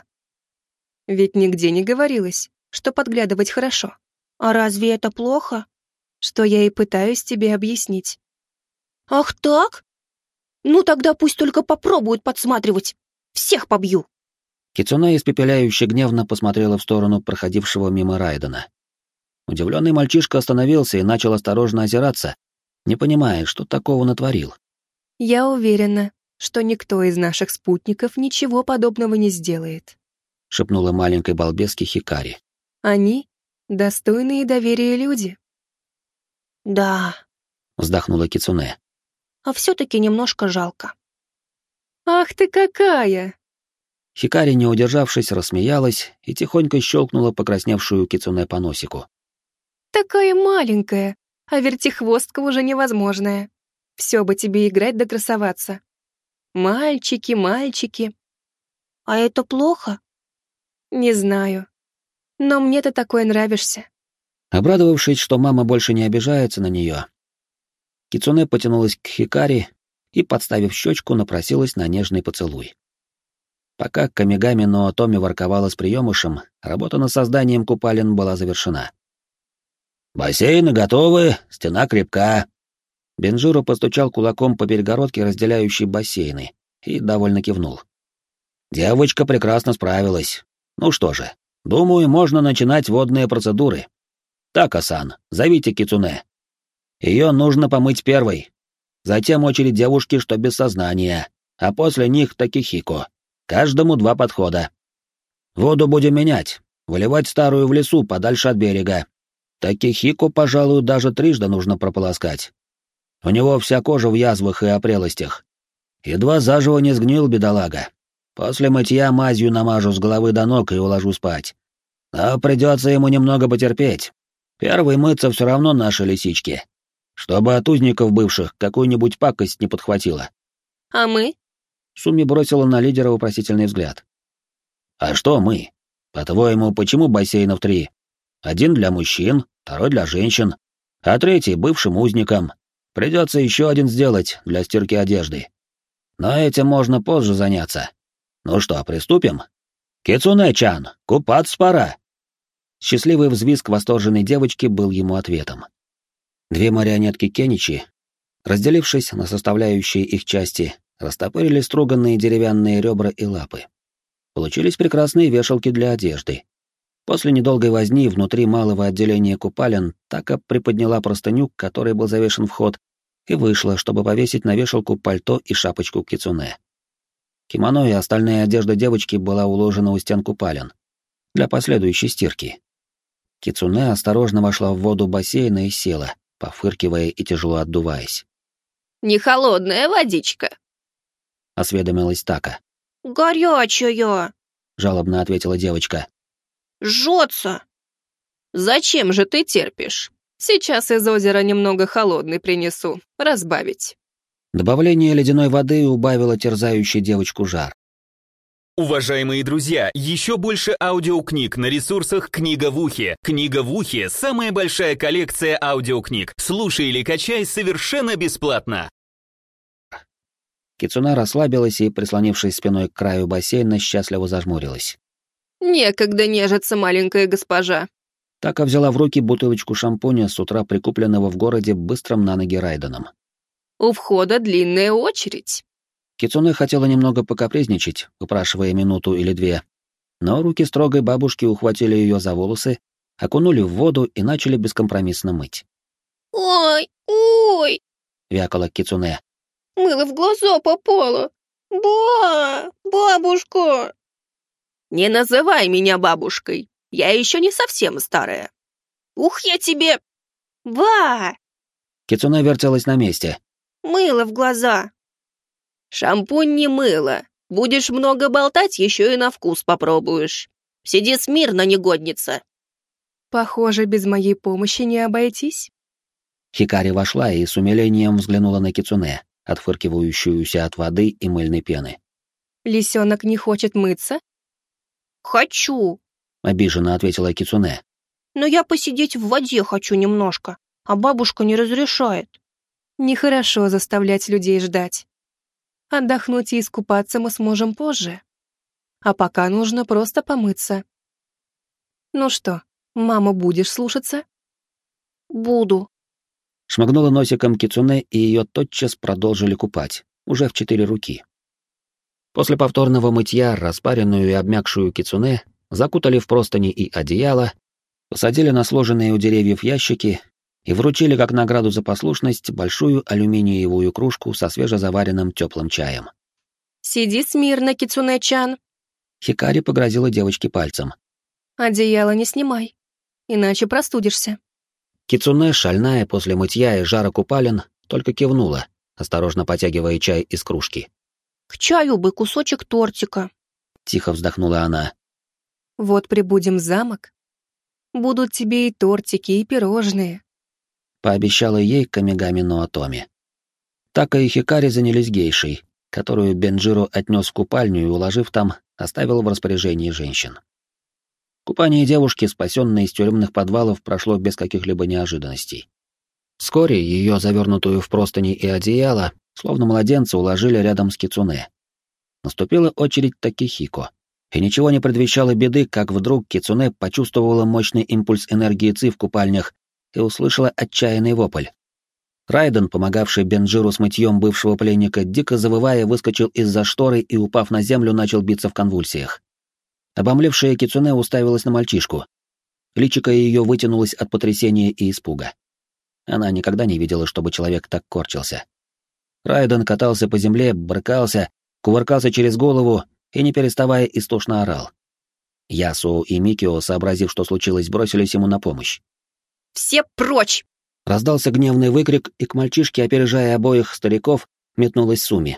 Ведь нигде не говорилось, что подглядывать хорошо. А разве это плохо? Что я и пытаюсь тебе объяснить. Ах так? Ну тогда пусть только попробуют подсматривать. Всех побью. Кицуне испепеляюще гневно посмотрела в сторону проходившего мимо Райдена. Удивленный мальчишка остановился и начал осторожно озираться, не понимая, что такого натворил. Я уверена, что никто из наших спутников ничего подобного не сделает, Шепнула маленькой балбеске Хикари. Они — достойные доверия люди. Да, Вздохнула Кицуне. а все-таки немножко жалко. Ах ты какая! Хикари, не удержавшись, рассмеялась и тихонько щелкнула покрасневшую Кицуне по носику. Такая маленькая, а вертихвостка уже невозможная. Все бы тебе играть да красоваться. Мальчики, мальчики. А это плохо? Не знаю. Но мне ты такой нравишься. Обрадовавшись, что мама больше не обижается на нее, Кицуне потянулась к Хикари и, подставив щечку, напросилась на нежный поцелуй. Пока Камигами Ноотоми ворковала с приемышем, работа над созданием купалин была завершена. «Бассейны готовы, стена крепка». Бенжиро постучал кулаком по перегородке, разделяющей бассейны, и довольно кивнул. «Девочка прекрасно справилась. Ну что же, думаю, можно начинать водные процедуры. Така-сан, зовите Кицуне. Ее нужно помыть первой. Затем очередь девушки, что без сознания, а после них Такихико. Каждому 2 подхода. Воду будем менять, выливать старую в лесу подальше от берега. Такихико, пожалуй, даже 3 нужно прополоскать. У него вся кожа в язвах и опрелостях. Едва заживо не сгнил бедолага. После мытья мазью намажу с головы до ног и уложу спать. Но придется ему немного потерпеть. Первый мыться все равно наши лисички. Чтобы от узников бывших какую-нибудь пакость не подхватила. А мы? Суми бросила на лидера вопросительный взгляд. «А что мы? По-твоему, почему бассейнов 3? Один для мужчин, второй для женщин, а третий — бывшим узникам. Придется еще один сделать для стирки одежды. Но этим можно позже заняться. Ну что, приступим? Кицуне-чан, купаться пора!» Счастливый взвизг восторженной девочки был ему ответом. 2 марионетки Кеничи, разделившись на составляющие их части, растопырили струганные деревянные ребра и лапы. Получились прекрасные вешалки для одежды. После недолгой возни внутри малого отделения купалин Така приподняла простыню, к которой был завешен вход, и вышла, чтобы повесить на вешалку пальто и шапочку Кицуне. Кимоно и остальная одежда девочки была уложена у стен купалин для последующей стирки. Кицуне осторожно вошла в воду бассейна и села, пофыркивая и тяжело отдуваясь. Не холодная водичка. — осведомилась Така. Горячая. Жалобно ответила девочка. Жжется. Зачем же ты терпишь? Сейчас из озера немного холодный принесу, разбавить. Добавление ледяной воды убавило терзающий девочку жар. Уважаемые друзья, еще больше аудиокниг на ресурсах «Книга в ухе». «Книга в ухе» — самая большая коллекция аудиокниг. Слушай или качай совершенно бесплатно. Кицуне расслабилась и, прислонившись спиной к краю бассейна, счастливо зажмурилась. Некогда нежиться, маленькая госпожа. Така взяла в руки бутылочку шампуня, с утра прикупленного в городе быстрым на ноги Райденом. У входа длинная очередь. Кицуне хотела немного покапризничать, упрашивая минуту или 2, но руки строгой бабушки ухватили ее за волосы, окунули в воду и начали бескомпромиссно мыть. Ой, ой, Вякала Кицуне. мыло в глаза попало. Бабушка. Не называй меня бабушкой. Я еще не совсем старая. Ух, я тебе. Ба, Кицуне вертелась на месте. мыло в глаза. Шампунь не мыло. Будешь много болтать, еще и на вкус попробуешь. Сиди смирно, негодница. Похоже, без моей помощи не обойтись. Хикари вошла и с умилением взглянула на Кицуне, отфыркивающуюся от воды и мыльной пены. Лисенок не хочет мыться? Хочу. Обиженно ответила Кицуне. Но я посидеть в воде хочу немножко, а бабушка не разрешает. Нехорошо заставлять людей ждать. Отдохнуть и искупаться мы сможем позже. А пока нужно просто помыться. Ну что, маму будешь слушаться? Буду. Шмыгнула носиком Кицуне, и ее тотчас продолжили купать, уже в 4 руки. После повторного мытья распаренную и обмякшую Кицуне закутали в простыни и одеяло, посадили на сложенные у деревьев ящики и вручили как награду за послушность большую алюминиевую кружку со свежезаваренным теплым чаем. Сиди смирно, Кицуне-чан. Хикари погрозила девочке пальцем. Одеяло не снимай, иначе простудишься. Кицуне, шальная после мытья и жара купалин, только кивнула, осторожно потягивая чай из кружки. К чаю бы кусочек тортика. Тихо вздохнула она. Вот прибудем в замок. Будут тебе и тортики, и пирожные. Пообещала ей Камигами Ноотоми. Така и Хикари занялись гейшей, которую Бенджиро отнес в купальню и, уложив там, оставил в распоряжении женщин. Купание девушки, спасенной из тюремных подвалов, прошло без каких-либо неожиданностей. Вскоре ее, завернутую в простыни и одеяло, словно младенца, уложили рядом с Кицуне. Наступила очередь Такихико, и ничего не предвещало беды, как вдруг Кицуне почувствовала мощный импульс энергии Ци в купальнях и услышала отчаянный вопль. Райден, помогавший Бенджиру с мытьем бывшего пленника, дико завывая, выскочил из-за шторы и, упав на землю, начал биться в конвульсиях. Обомлевшая Кицуне уставилась на мальчишку. Личико ее вытянулось от потрясения и испуга. Она никогда не видела, чтобы человек так корчился. Райден катался по земле, брыкался, кувыркался через голову и, не переставая, истошно орал. Ясуо и Микио, сообразив, что случилось, бросились ему на помощь. «Все прочь!» Раздался гневный выкрик, и к мальчишке, опережая обоих стариков, метнулась Суми.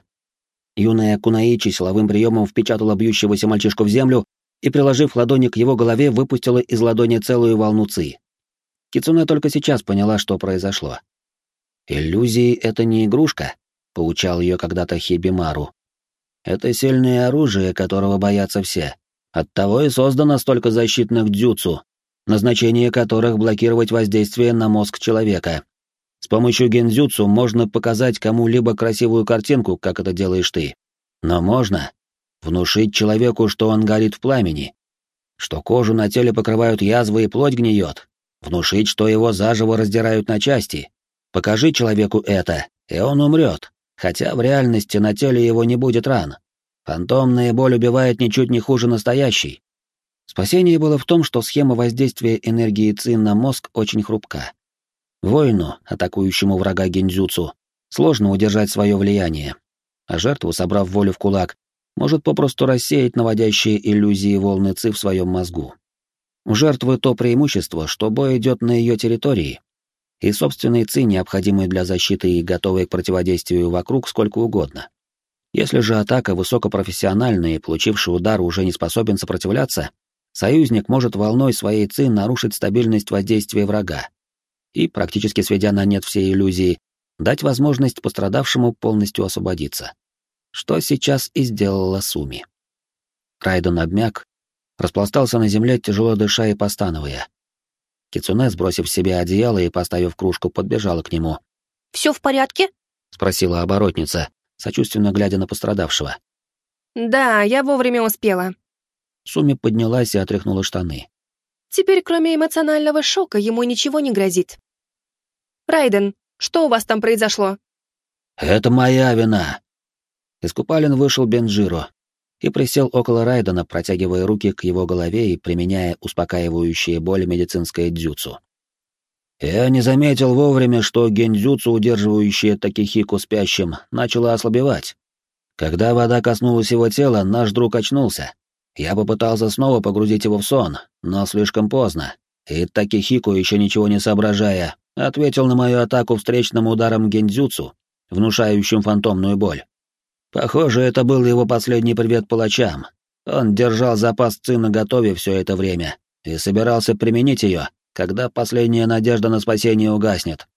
Юная Кунаичи силовым приемом впечатала бьющегося мальчишку в землю и, приложив ладони к его голове, выпустила из ладони целую волну ци. Кицуне только сейчас поняла, что произошло. «Иллюзии — это не игрушка», — поучал ее когда-то Хибимару. «Это сильное оружие, которого боятся все. Оттого и создано столько защитных дзюцу, назначение которых — блокировать воздействие на мозг человека. С помощью гензюцу можно показать кому-либо красивую картинку, как это делаешь ты. Но можно внушить человеку, что он горит в пламени, что кожу на теле покрывают язвы и плоть гниет, внушить, что его заживо раздирают на части. Покажи человеку это, и он умрет, хотя в реальности на теле его не будет ран. Фантомная боль убивает ничуть не хуже настоящей». Спасение было в том, что схема воздействия энергии ци на мозг очень хрупка. Воину, атакующему врага гензюцу, сложно удержать свое влияние, а жертву, собрав волю в кулак, может попросту рассеять наводящие иллюзии волны ци в своем мозгу. У жертвы то преимущество, что бой идет на ее территории, и собственной ци, необходимой для защиты и готовой к противодействию вокруг сколько угодно. Если же атака высокопрофессиональная и получивший удар уже не способен сопротивляться, союзник может волной своей ци нарушить стабильность воздействия врага и, практически сведя на нет все иллюзии, дать возможность пострадавшему полностью освободиться. Что сейчас и сделала Суми. Райден обмяк, распластался на земле, тяжело дыша и постановая. Кицуне, сбросив с себя одеяло и поставив кружку, подбежала к нему. «Все в порядке?» — спросила оборотница, сочувственно глядя на пострадавшего. «Да, я вовремя успела». Суми поднялась и отряхнула штаны. «Теперь, кроме эмоционального шока, ему ничего не грозит. Райден, что у вас там произошло?» «Это моя вина!» Из купалин вышел Бенджиро и присел около Райдена, протягивая руки к его голове и применяя успокаивающее боль медицинское дзюцу. «Я не заметил вовремя, что гендзюцу, удерживающее Такихико спящим, начало ослабевать. Когда вода коснулась его тела, наш друг очнулся. Я попытался снова погрузить его в сон, но слишком поздно, и Такихико, еще ничего не соображая, ответил на мою атаку встречным ударом гендзюцу, внушающим фантомную боль. Похоже, это был его последний привет палачам. Он держал запас ци наготове все это время и собирался применить ее, когда последняя надежда на спасение угаснет.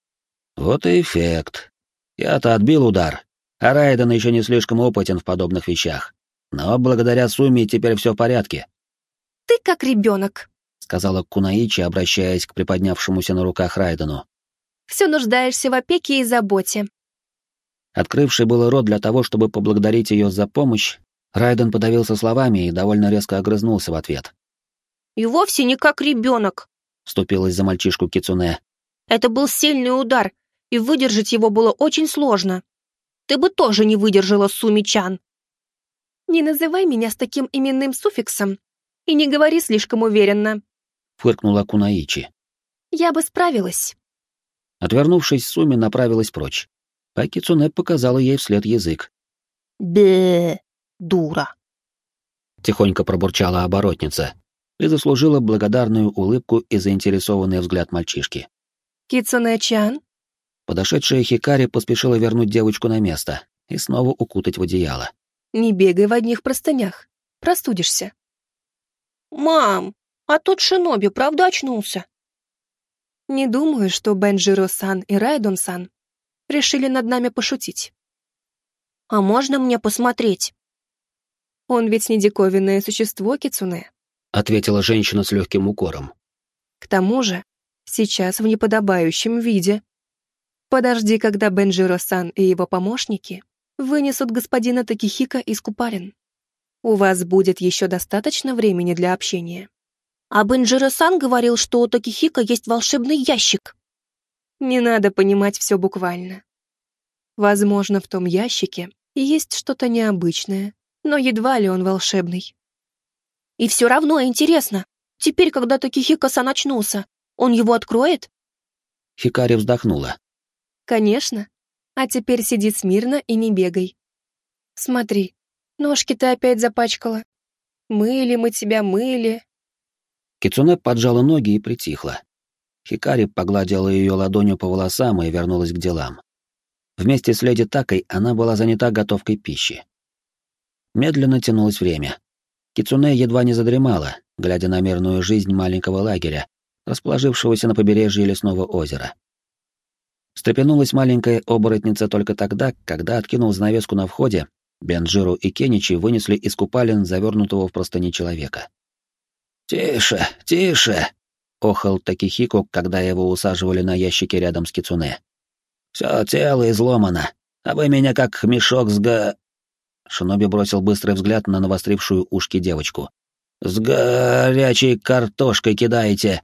Вот и эффект. Я-то отбил удар, а Райден еще не слишком опытен в подобных вещах. Но благодаря Суми теперь все в порядке. «Ты как ребенок», — сказала Кунаичи, обращаясь к приподнявшемуся на руках Райдену. «Все нуждаешься в опеке и заботе». Открывший было рот для того, чтобы поблагодарить ее за помощь, Райден подавился словами и довольно резко огрызнулся в ответ. «И вовсе не как ребенок», — вступилась за мальчишку Кицуне. «Это был сильный удар, и выдержать его было очень сложно. Ты бы тоже не выдержала, Суми-чан». «Не называй меня с таким именным суффиксом и не говори слишком уверенно», — фыркнула Кунаичи. «Я бы справилась». Отвернувшись, Суми направилась прочь, а Кицуне показала ей вслед язык. «Бе, дура», — тихонько пробурчала оборотница и заслужила благодарную улыбку и заинтересованный взгляд мальчишки. «Кицуне-чан?» Подошедшая Хикари поспешила вернуть девочку на место и снова укутать в одеяло. «Не бегай в одних простынях, простудишься». «Мам, а тот Шиноби правда очнулся?» «Не думаю, что Бенджиро-сан и Райдон-сан Решили над нами пошутить. А можно мне посмотреть? Он ведь не диковинное существо, Кицуне. Ответила женщина с легким укором. К тому же, сейчас в неподобающем виде. Подожди, когда Бенджиро-сан и его помощники вынесут господина Такихика из купалин. У вас будет еще достаточно времени для общения. А Бенджиро-сан говорил, что у Такихика есть волшебный ящик. Не надо понимать все буквально. Возможно, в том ящике есть что-то необычное, но едва ли он волшебный. И все равно интересно. Теперь, когда Такихика-сан очнулся, он его откроет? Хикари вздохнула. Конечно. А теперь сиди смирно и не бегай. Смотри, ножки ты опять запачкала. Мыли мы тебя, мыли. Кицуне поджала ноги и притихла. Хикари погладила ее ладонью по волосам и вернулась к делам. Вместе с леди Такой она была занята готовкой пищи. Медленно тянулось время. Кицуне едва не задремала, глядя на мирную жизнь маленького лагеря, расположившегося на побережье лесного озера. Встрепенулась маленькая оборотница только тогда, когда откинул занавеску на входе, Бенджиру и Кеничи вынесли из купалин завернутого в простыни человека. «Тише, тише!» — охал Такихико, когда его усаживали на ящике рядом с Кицуне. «Все тело изломано, а вы меня как мешок с Шиноби бросил быстрый взгляд на навострившую ушки девочку. «С горячей картошкой кидаете!»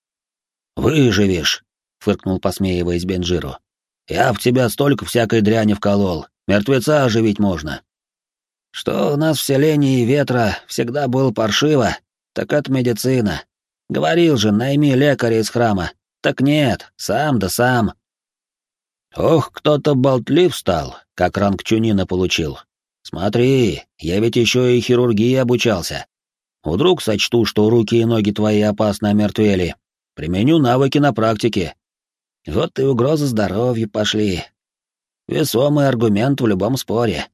«Выживешь!» — фыркнул, посмеиваясь Бенджиру. «Я в тебя столько всякой дряни вколол, мертвеца оживить можно!» «Что у нас в селении ветра всегда было паршиво, так это медицина. Говорил же, найми лекаря из храма. Так нет, сам да сам!» «Ох, кто-то болтлив стал, как ранг Чунина получил. Смотри, я ведь еще и хирургии обучался. Вдруг сочту, что руки и ноги твои опасно омертвели. Применю навыки на практике. Вот и угрозы здоровью пошли. Весомый аргумент в любом споре.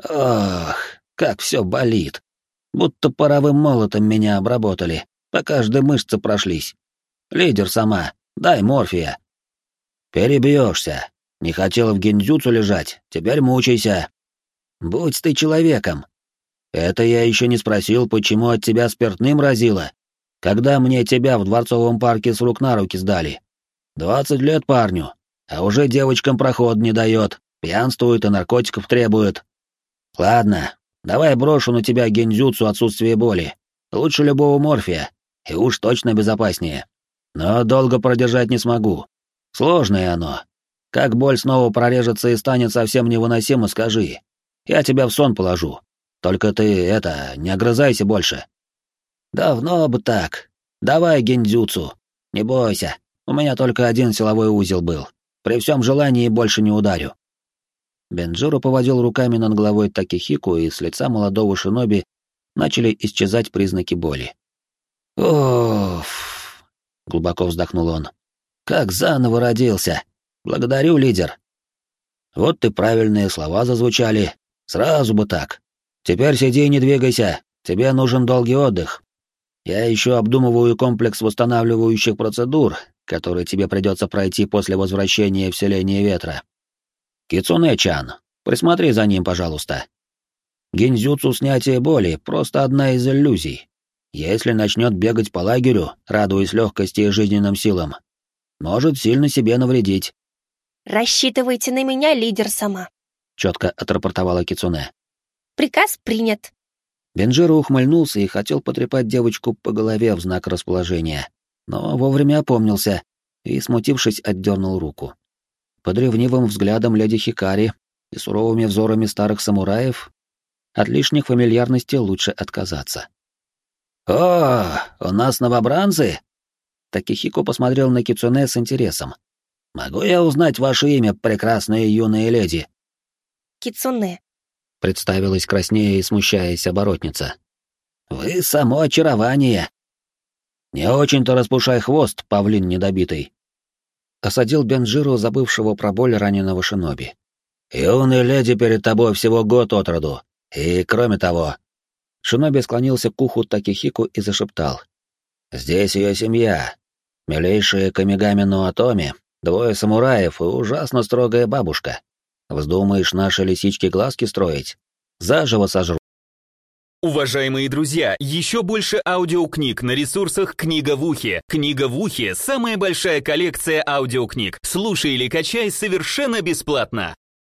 Ох, как все болит. Будто паровым молотом меня обработали, по каждой мышце прошлись. Лидер сама, дай морфия». «Перебьешься. Не хотела в гиндзюцу лежать, теперь мучайся. Будь ты человеком. Это я еще не спросил, почему от тебя спиртным разило, когда мне тебя в Дворцовом парке с рук на руки сдали. 20 лет парню, а уже девочкам проход не дает, пьянствует и наркотиков требует. Ладно, давай брошу на тебя гиндзюцу отсутствие боли. Лучше любого морфия, и уж точно безопаснее. Но долго продержать не смогу. Сложное оно. Как боль снова прорежется и станет совсем невыносимо, скажи. Я тебя в сон положу. Только ты, не огрызайся больше». «Давно бы так. Давай гиндзюцу. Не бойся, у меня только один силовой узел был. При всем желании больше не ударю». Бенджиро поводил руками над головой Такихику, и с лица молодого шиноби начали исчезать признаки боли. «Оф!» — глубоко вздохнул он. «Как заново родился! Благодарю, лидер!» «Вот и правильные слова зазвучали. Сразу бы так. Теперь сиди и не двигайся, тебе нужен долгий отдых. Я еще обдумываю комплекс восстанавливающих процедур, который тебе придется пройти после возвращения в селение ветра. Кицуне-чан, присмотри за ним, пожалуйста. Гинзюцу снятия боли — просто одна из иллюзий. Если начнет бегать по лагерю, радуясь легкости и жизненным силам, может сильно себе навредить». «Рассчитывайте на меня, лидер сама», — четко отрапортовала Кицуне. «Приказ принят». Бенджиро ухмыльнулся и хотел потрепать девочку по голове в знак расположения, но вовремя опомнился и, смутившись, отдернул руку. Под ревнивым взглядом леди Хикари и суровыми взорами старых самураев от лишних фамильярностей лучше отказаться. «О, у нас новобранцы?» Такихико посмотрел на Кицуне с интересом. «Могу я узнать ваше имя, прекрасная юная леди?» «Кицуне», — представилась краснея и смущаясь оборотница. «Вы само очарование». «Не очень-то распушай хвост, павлин недобитый», — осадил Бенджиро, забывшего про боль раненого шиноби. «Юная леди перед тобой всего год от роду, и кроме того...» Шиноби склонился к уху Такихику и зашептал. «Здесь ее семья, милейшая Камигами Ноотоми, 2 самураев и ужасно строгая бабушка. Вздумаешь наши лисички глазки строить? Заживо сожру. Уважаемые друзья, еще больше аудиокниг на ресурсах «Книга в ухе». «Книга в ухе» — самая большая коллекция аудиокниг. Слушай или качай совершенно бесплатно.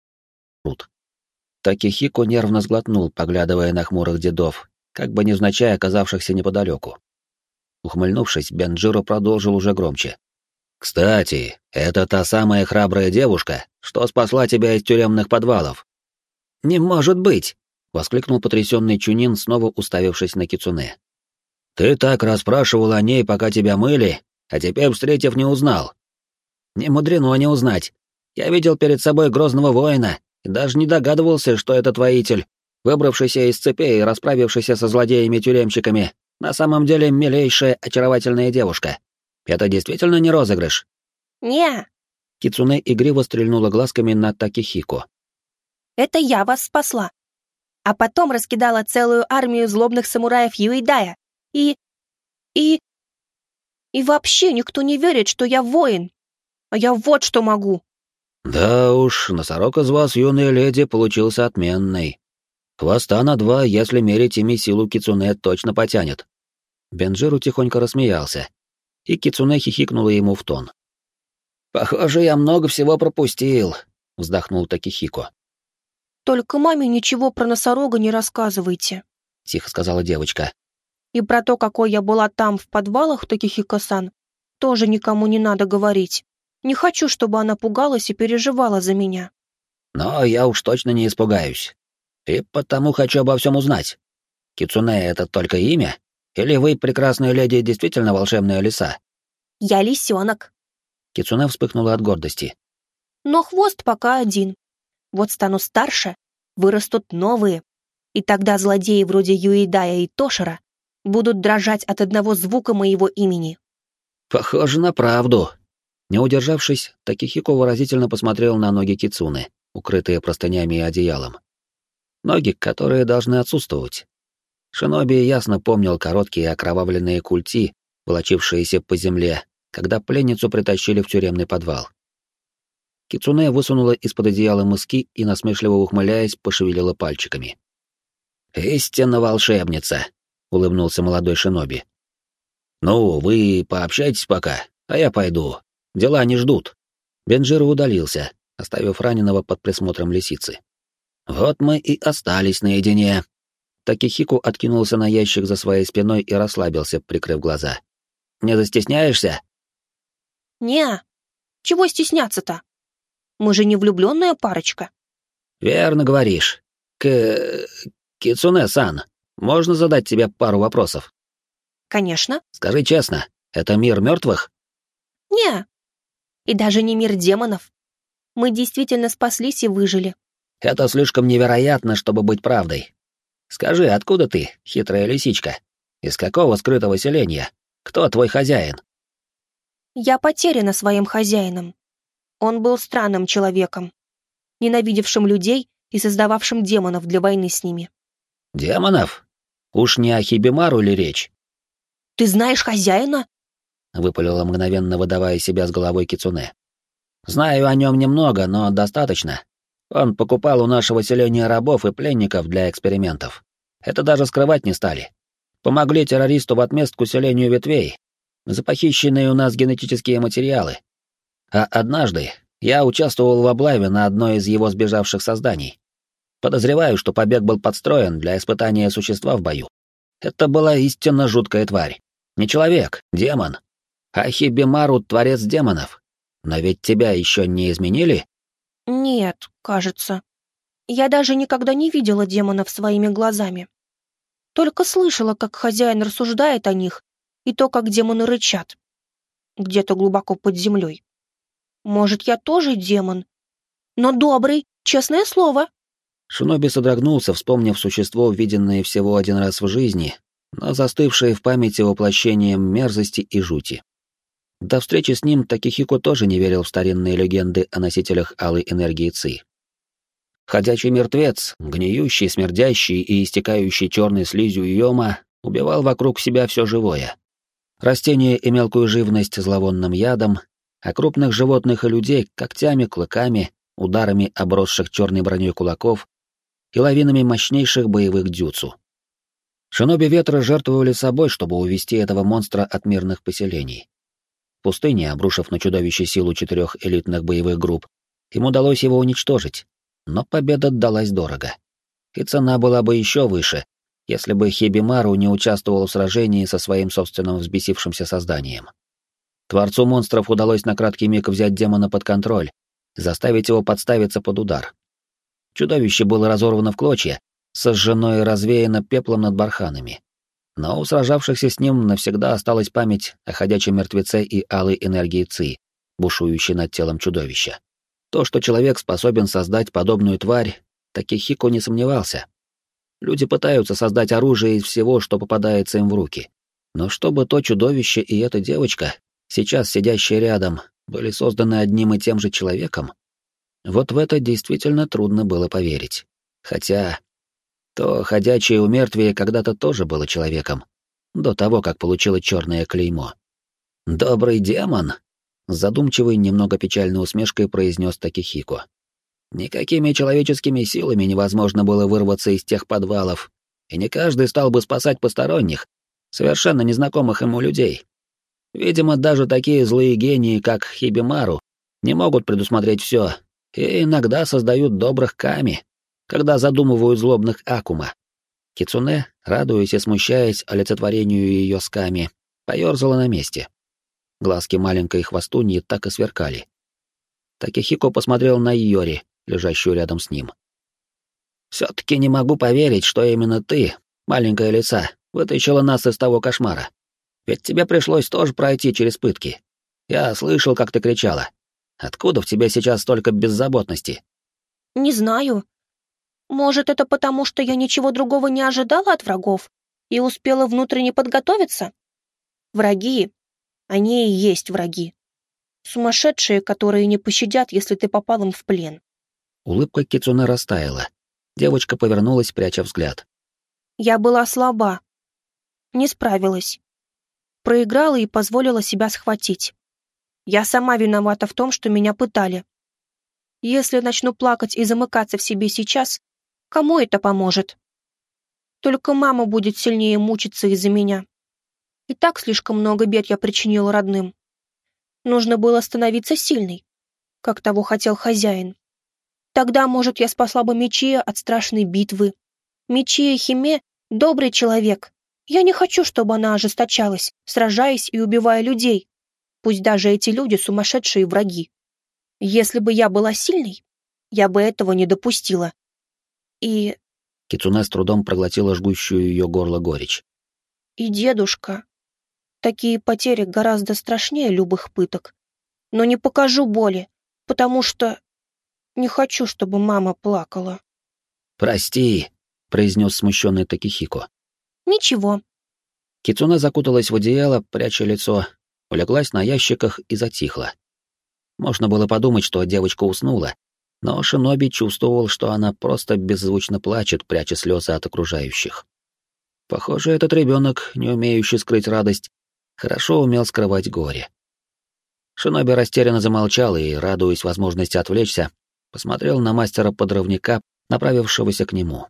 Такихико нервно сглотнул, поглядывая на хмурых дедов, как бы невзначай оказавшихся неподалеку. Ухмыльнувшись, Бенджиро продолжил уже громче. «Кстати, это та самая храбрая девушка, что спасла тебя из тюремных подвалов». «Не может быть!» — воскликнул потрясенный Чунин, снова уставившись на Кицуне. «Ты так расспрашивал о ней, пока тебя мыли, а теперь, встретив, не узнал». «Не мудрено не узнать. Я видел перед собой грозного воина и даже не догадывался, что этот воитель, выбравшийся из цепей и расправившийся со злодеями-тюремщиками, на самом деле милейшая, очаровательная девушка. Это действительно не розыгрыш?» «Не, Кицуне игриво стрельнула глазками на Такихико. это я вас спасла. А потом раскидала целую армию злобных самураев Юэдая. И вообще никто не верит, что я воин. А я вот что могу». «Да уж, носорог из вас, юная леди, получился отменный. Хвоста на 2, если мерить ими силу Кицуне, точно потянет». Бенджиру тихонько рассмеялся, и Кицуне хихикнула ему в тон. «Похоже, я много всего пропустил», — вздохнул Такихико. «Только маме ничего про носорога не рассказывайте. — тихо сказала девочка. И про то, какой я была там в подвалах Такихико-сан, тоже никому не надо говорить. Не хочу, чтобы она пугалась и переживала за меня». «Но я уж точно не испугаюсь. И потому хочу обо всем узнать. Кицуне — это только имя? Или вы, прекрасная леди, действительно волшебная лиса?» «Я лисенок. Кицуне вспыхнула от гордости. Но хвост пока один. Вот стану старше, вырастут новые. И тогда злодеи вроде Юэдая и Тошира будут дрожать от одного звука моего имени». «Похоже на правду». Не удержавшись, Такихико выразительно посмотрел на ноги Кицуне, укрытые простынями и одеялом. Ноги, которые должны отсутствовать. Шиноби ясно помнил короткие окровавленные культи, волочившиеся по земле, когда пленницу притащили в тюремный подвал. Кицуне высунула из-под одеяла мыски и, насмешливо ухмыляясь, пошевелила пальчиками. «Истинно волшебница», — улыбнулся молодой шиноби. «Ну, вы пообщайтесь пока, а я пойду. Дела не ждут». Бенджиро удалился, оставив раненого под присмотром лисицы. «Вот мы и остались наедине». Такихико откинулся на ящик за своей спиной и расслабился, прикрыв глаза. «Не застесняешься?» «Не, чего стесняться-то? Мы же не влюбленная парочка». «Верно говоришь. Кицуне-сан, можно задать тебе пару вопросов?» «Конечно». «Скажи честно, это мир мертвых?» «Не, и даже не мир демонов. Мы действительно спаслись и выжили». «Это слишком невероятно, чтобы быть правдой. Скажи, откуда ты, хитрая лисичка? Из какого скрытого селения? Кто твой хозяин?» Я потеряна своим хозяином. Он был странным человеком, ненавидевшим людей и создававшим демонов для войны с ними. «Демонов? Уж не о Хибимару ли речь?» «Ты знаешь хозяина?» — выпалила мгновенно, выдавая себя с головой Кицуне. «Знаю о нем немного, но достаточно. Он покупал у нашего селения рабов и пленников для экспериментов. Это даже скрывать не стали. Помогли террористу в отместку селению ветвей за похищенные у нас генетические материалы. А однажды я участвовал в облаве на одно из его сбежавших созданий. Подозреваю, что побег был подстроен для испытания существа в бою. Это была истинно жуткая тварь. Не человек, демон. Ахибимару — творец демонов. Но ведь тебя еще не изменили?» «Нет, кажется. Я даже никогда не видела демонов своими глазами. Только слышала, как хозяин рассуждает о них, и то, как демоны рычат. Где-то глубоко под землей. Может, я тоже демон? Но добрый, честное слово». Шиноби содрогнулся, вспомнив существо, виденное всего один раз в жизни, но застывшее в памяти воплощением мерзости и жути. До встречи с ним Такихико тоже не верил в старинные легенды о носителях алой энергии Ци. Ходячий мертвец, гниющий, смердящий и истекающий черной слизью Йома, убивал вокруг себя все живое. Растения и мелкую живность зловонным ядом, а крупных животных и людей когтями, клыками, ударами обросших черной броней кулаков и лавинами мощнейших боевых дзюцу. Шиноби ветра жертвовали собой, чтобы увести этого монстра от мирных поселений. В пустыне, обрушив на чудовище силу 4 элитных боевых групп, им удалось его уничтожить, но победа далась дорого. И цена была бы еще выше, если бы Хибимару не участвовал в сражении со своим собственным взбесившимся созданием. Творцу монстров удалось на краткий миг взять демона под контроль, заставить его подставиться под удар. Чудовище было разорвано в клочья, сожжено и развеяно пеплом над барханами. Но у сражавшихся с ним навсегда осталась память о ходячем мертвеце и алой энергии Ци, бушующей над телом чудовища. То, что человек способен создать подобную тварь, Такихико не сомневался. Люди пытаются создать оружие из всего, что попадается им в руки. Но чтобы то чудовище и эта девочка, сейчас сидящие рядом, были созданы одним и тем же человеком, вот в это действительно трудно было поверить. Хотя то ходячее умертвие когда-то тоже было человеком, до того, как получило черное клеймо. «Добрый демон!» — с задумчивой, немного печальной усмешкой произнес Такихико. «Никакими человеческими силами невозможно было вырваться из тех подвалов, и не каждый стал бы спасать посторонних, совершенно незнакомых ему людей. Видимо, даже такие злые гении, как Хибимару, не могут предусмотреть все, и иногда создают добрых ками, когда задумывают злобных Акума». Кицуне, радуясь и смущаясь олицетворению ее с ками, поёрзала на месте. Глазки маленькой хвостуньи так и сверкали. Такихико посмотрел на Йори, лежащую рядом с ним. «Все-таки не могу поверить, что именно ты, маленькая лиса, вытащила нас из того кошмара. Ведь тебе пришлось тоже пройти через пытки. Я слышал, как ты кричала. Откуда в тебе сейчас столько беззаботности?» Не знаю. Может, это потому, что я ничего другого не ожидала от врагов и успела внутренне подготовиться? Враги, они и есть враги. Сумасшедшие, которые не пощадят, если ты попал им в плен. Улыбка Кицуне растаяла. Девочка повернулась, пряча взгляд. Я была слаба. Не справилась. Проиграла и позволила себя схватить. Я сама виновата в том, что меня пытали. Если начну плакать и замыкаться в себе сейчас, кому это поможет? Только мама будет сильнее мучиться из-за меня. И так слишком много бед я причинила родным. Нужно было становиться сильной, как того хотел хозяин. Тогда, может, я спасла бы Мичиё от страшной битвы. Мичиё Химе — добрый человек. Я не хочу, чтобы она ожесточалась, сражаясь и убивая людей. Пусть даже эти люди сумасшедшие враги. Если бы я была сильной, я бы этого не допустила. И... Кицуне с трудом проглотила жгущую ее горло горечь. И дедушка. Такие потери гораздо страшнее любых пыток. Но не покажу боли, потому что не хочу, чтобы мама плакала. «Прости», — произнес смущенный Такихико. Ничего. Кицуне закуталась в одеяло, пряча лицо, улеглась на ящиках и затихла. Можно было подумать, что девочка уснула, но Шиноби чувствовал, что она просто беззвучно плачет, пряча слезы от окружающих. Похоже, этот ребенок, не умеющий скрыть радость, хорошо умел скрывать горе. Шиноби растерянно замолчал и, радуясь возможности отвлечься, посмотрел на мастера-подрывника, направившегося к нему.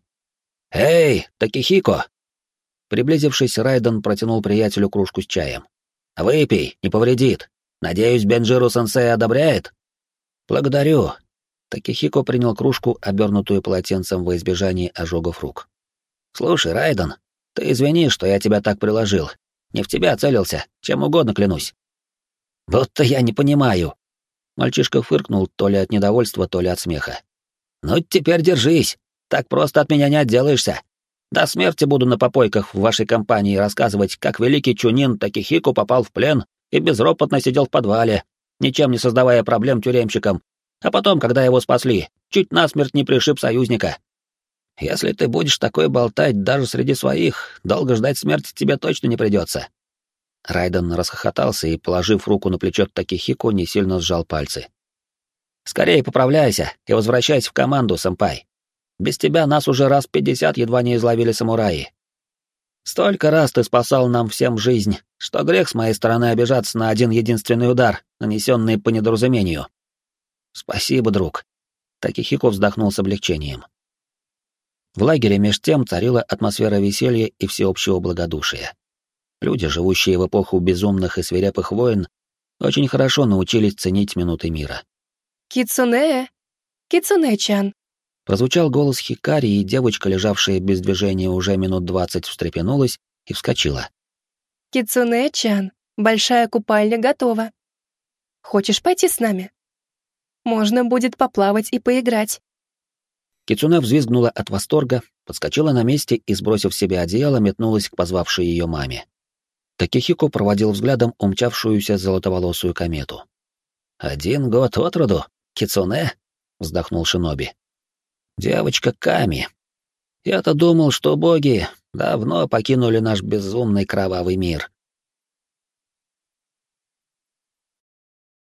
«Эй, Такихико!» Приблизившись, Райден протянул приятелю кружку с чаем. «Выпей, не повредит. Надеюсь, Бенджиру-сенсей одобряет?» «Благодарю». Такихико принял кружку, обернутую полотенцем во избежание ожогов рук. «Слушай, Райден, ты извини, что я тебя так приложил. Не в тебя целился, чем угодно клянусь». «Будто я не понимаю». Мальчишка фыркнул то ли от недовольства, то ли от смеха. «Ну, теперь держись. Так просто от меня не отделаешься. До смерти буду на попойках в вашей компании рассказывать, как великий Чунин Такихико попал в плен и безропотно сидел в подвале, ничем не создавая проблем тюремщикам, а потом, когда его спасли, чуть насмерть не пришиб союзника. Если ты будешь такое болтать даже среди своих, долго ждать смерти тебе точно не придется». Райден расхохотался и, положив руку на плечо Такихико, не сильно сжал пальцы. «Скорее поправляйся и возвращайся в команду, сэмпай. Без тебя нас уже раз 50 едва не изловили самураи. Столько раз ты спасал нам всем жизнь, что грех с моей стороны обижаться на один единственный удар, нанесенный по недоразумению. Спасибо, друг. Такихико вздохнул с облегчением. В лагере меж тем царила атмосфера веселья и всеобщего благодушия. Люди, живущие в эпоху безумных и свирепых войн, очень хорошо научились ценить минуты мира. «Кицуне! Кицуне-чан!» Прозвучал голос Хикари, и девочка, лежавшая без движения уже минут 20, встрепенулась и вскочила. «Кицуне-чан, большая купальня готова. Хочешь пойти с нами? Можно будет поплавать и поиграть». Кицуне взвизгнула от восторга, подскочила на месте и, сбросив с себя одеяло, метнулась к позвавшей ее маме. Такихико проводил взглядом умчавшуюся золотоволосую комету. «1 год от роду, Кицуне?» — вздохнул Шиноби. «Девочка Ками. Я-то думал, что боги давно покинули наш безумный кровавый мир.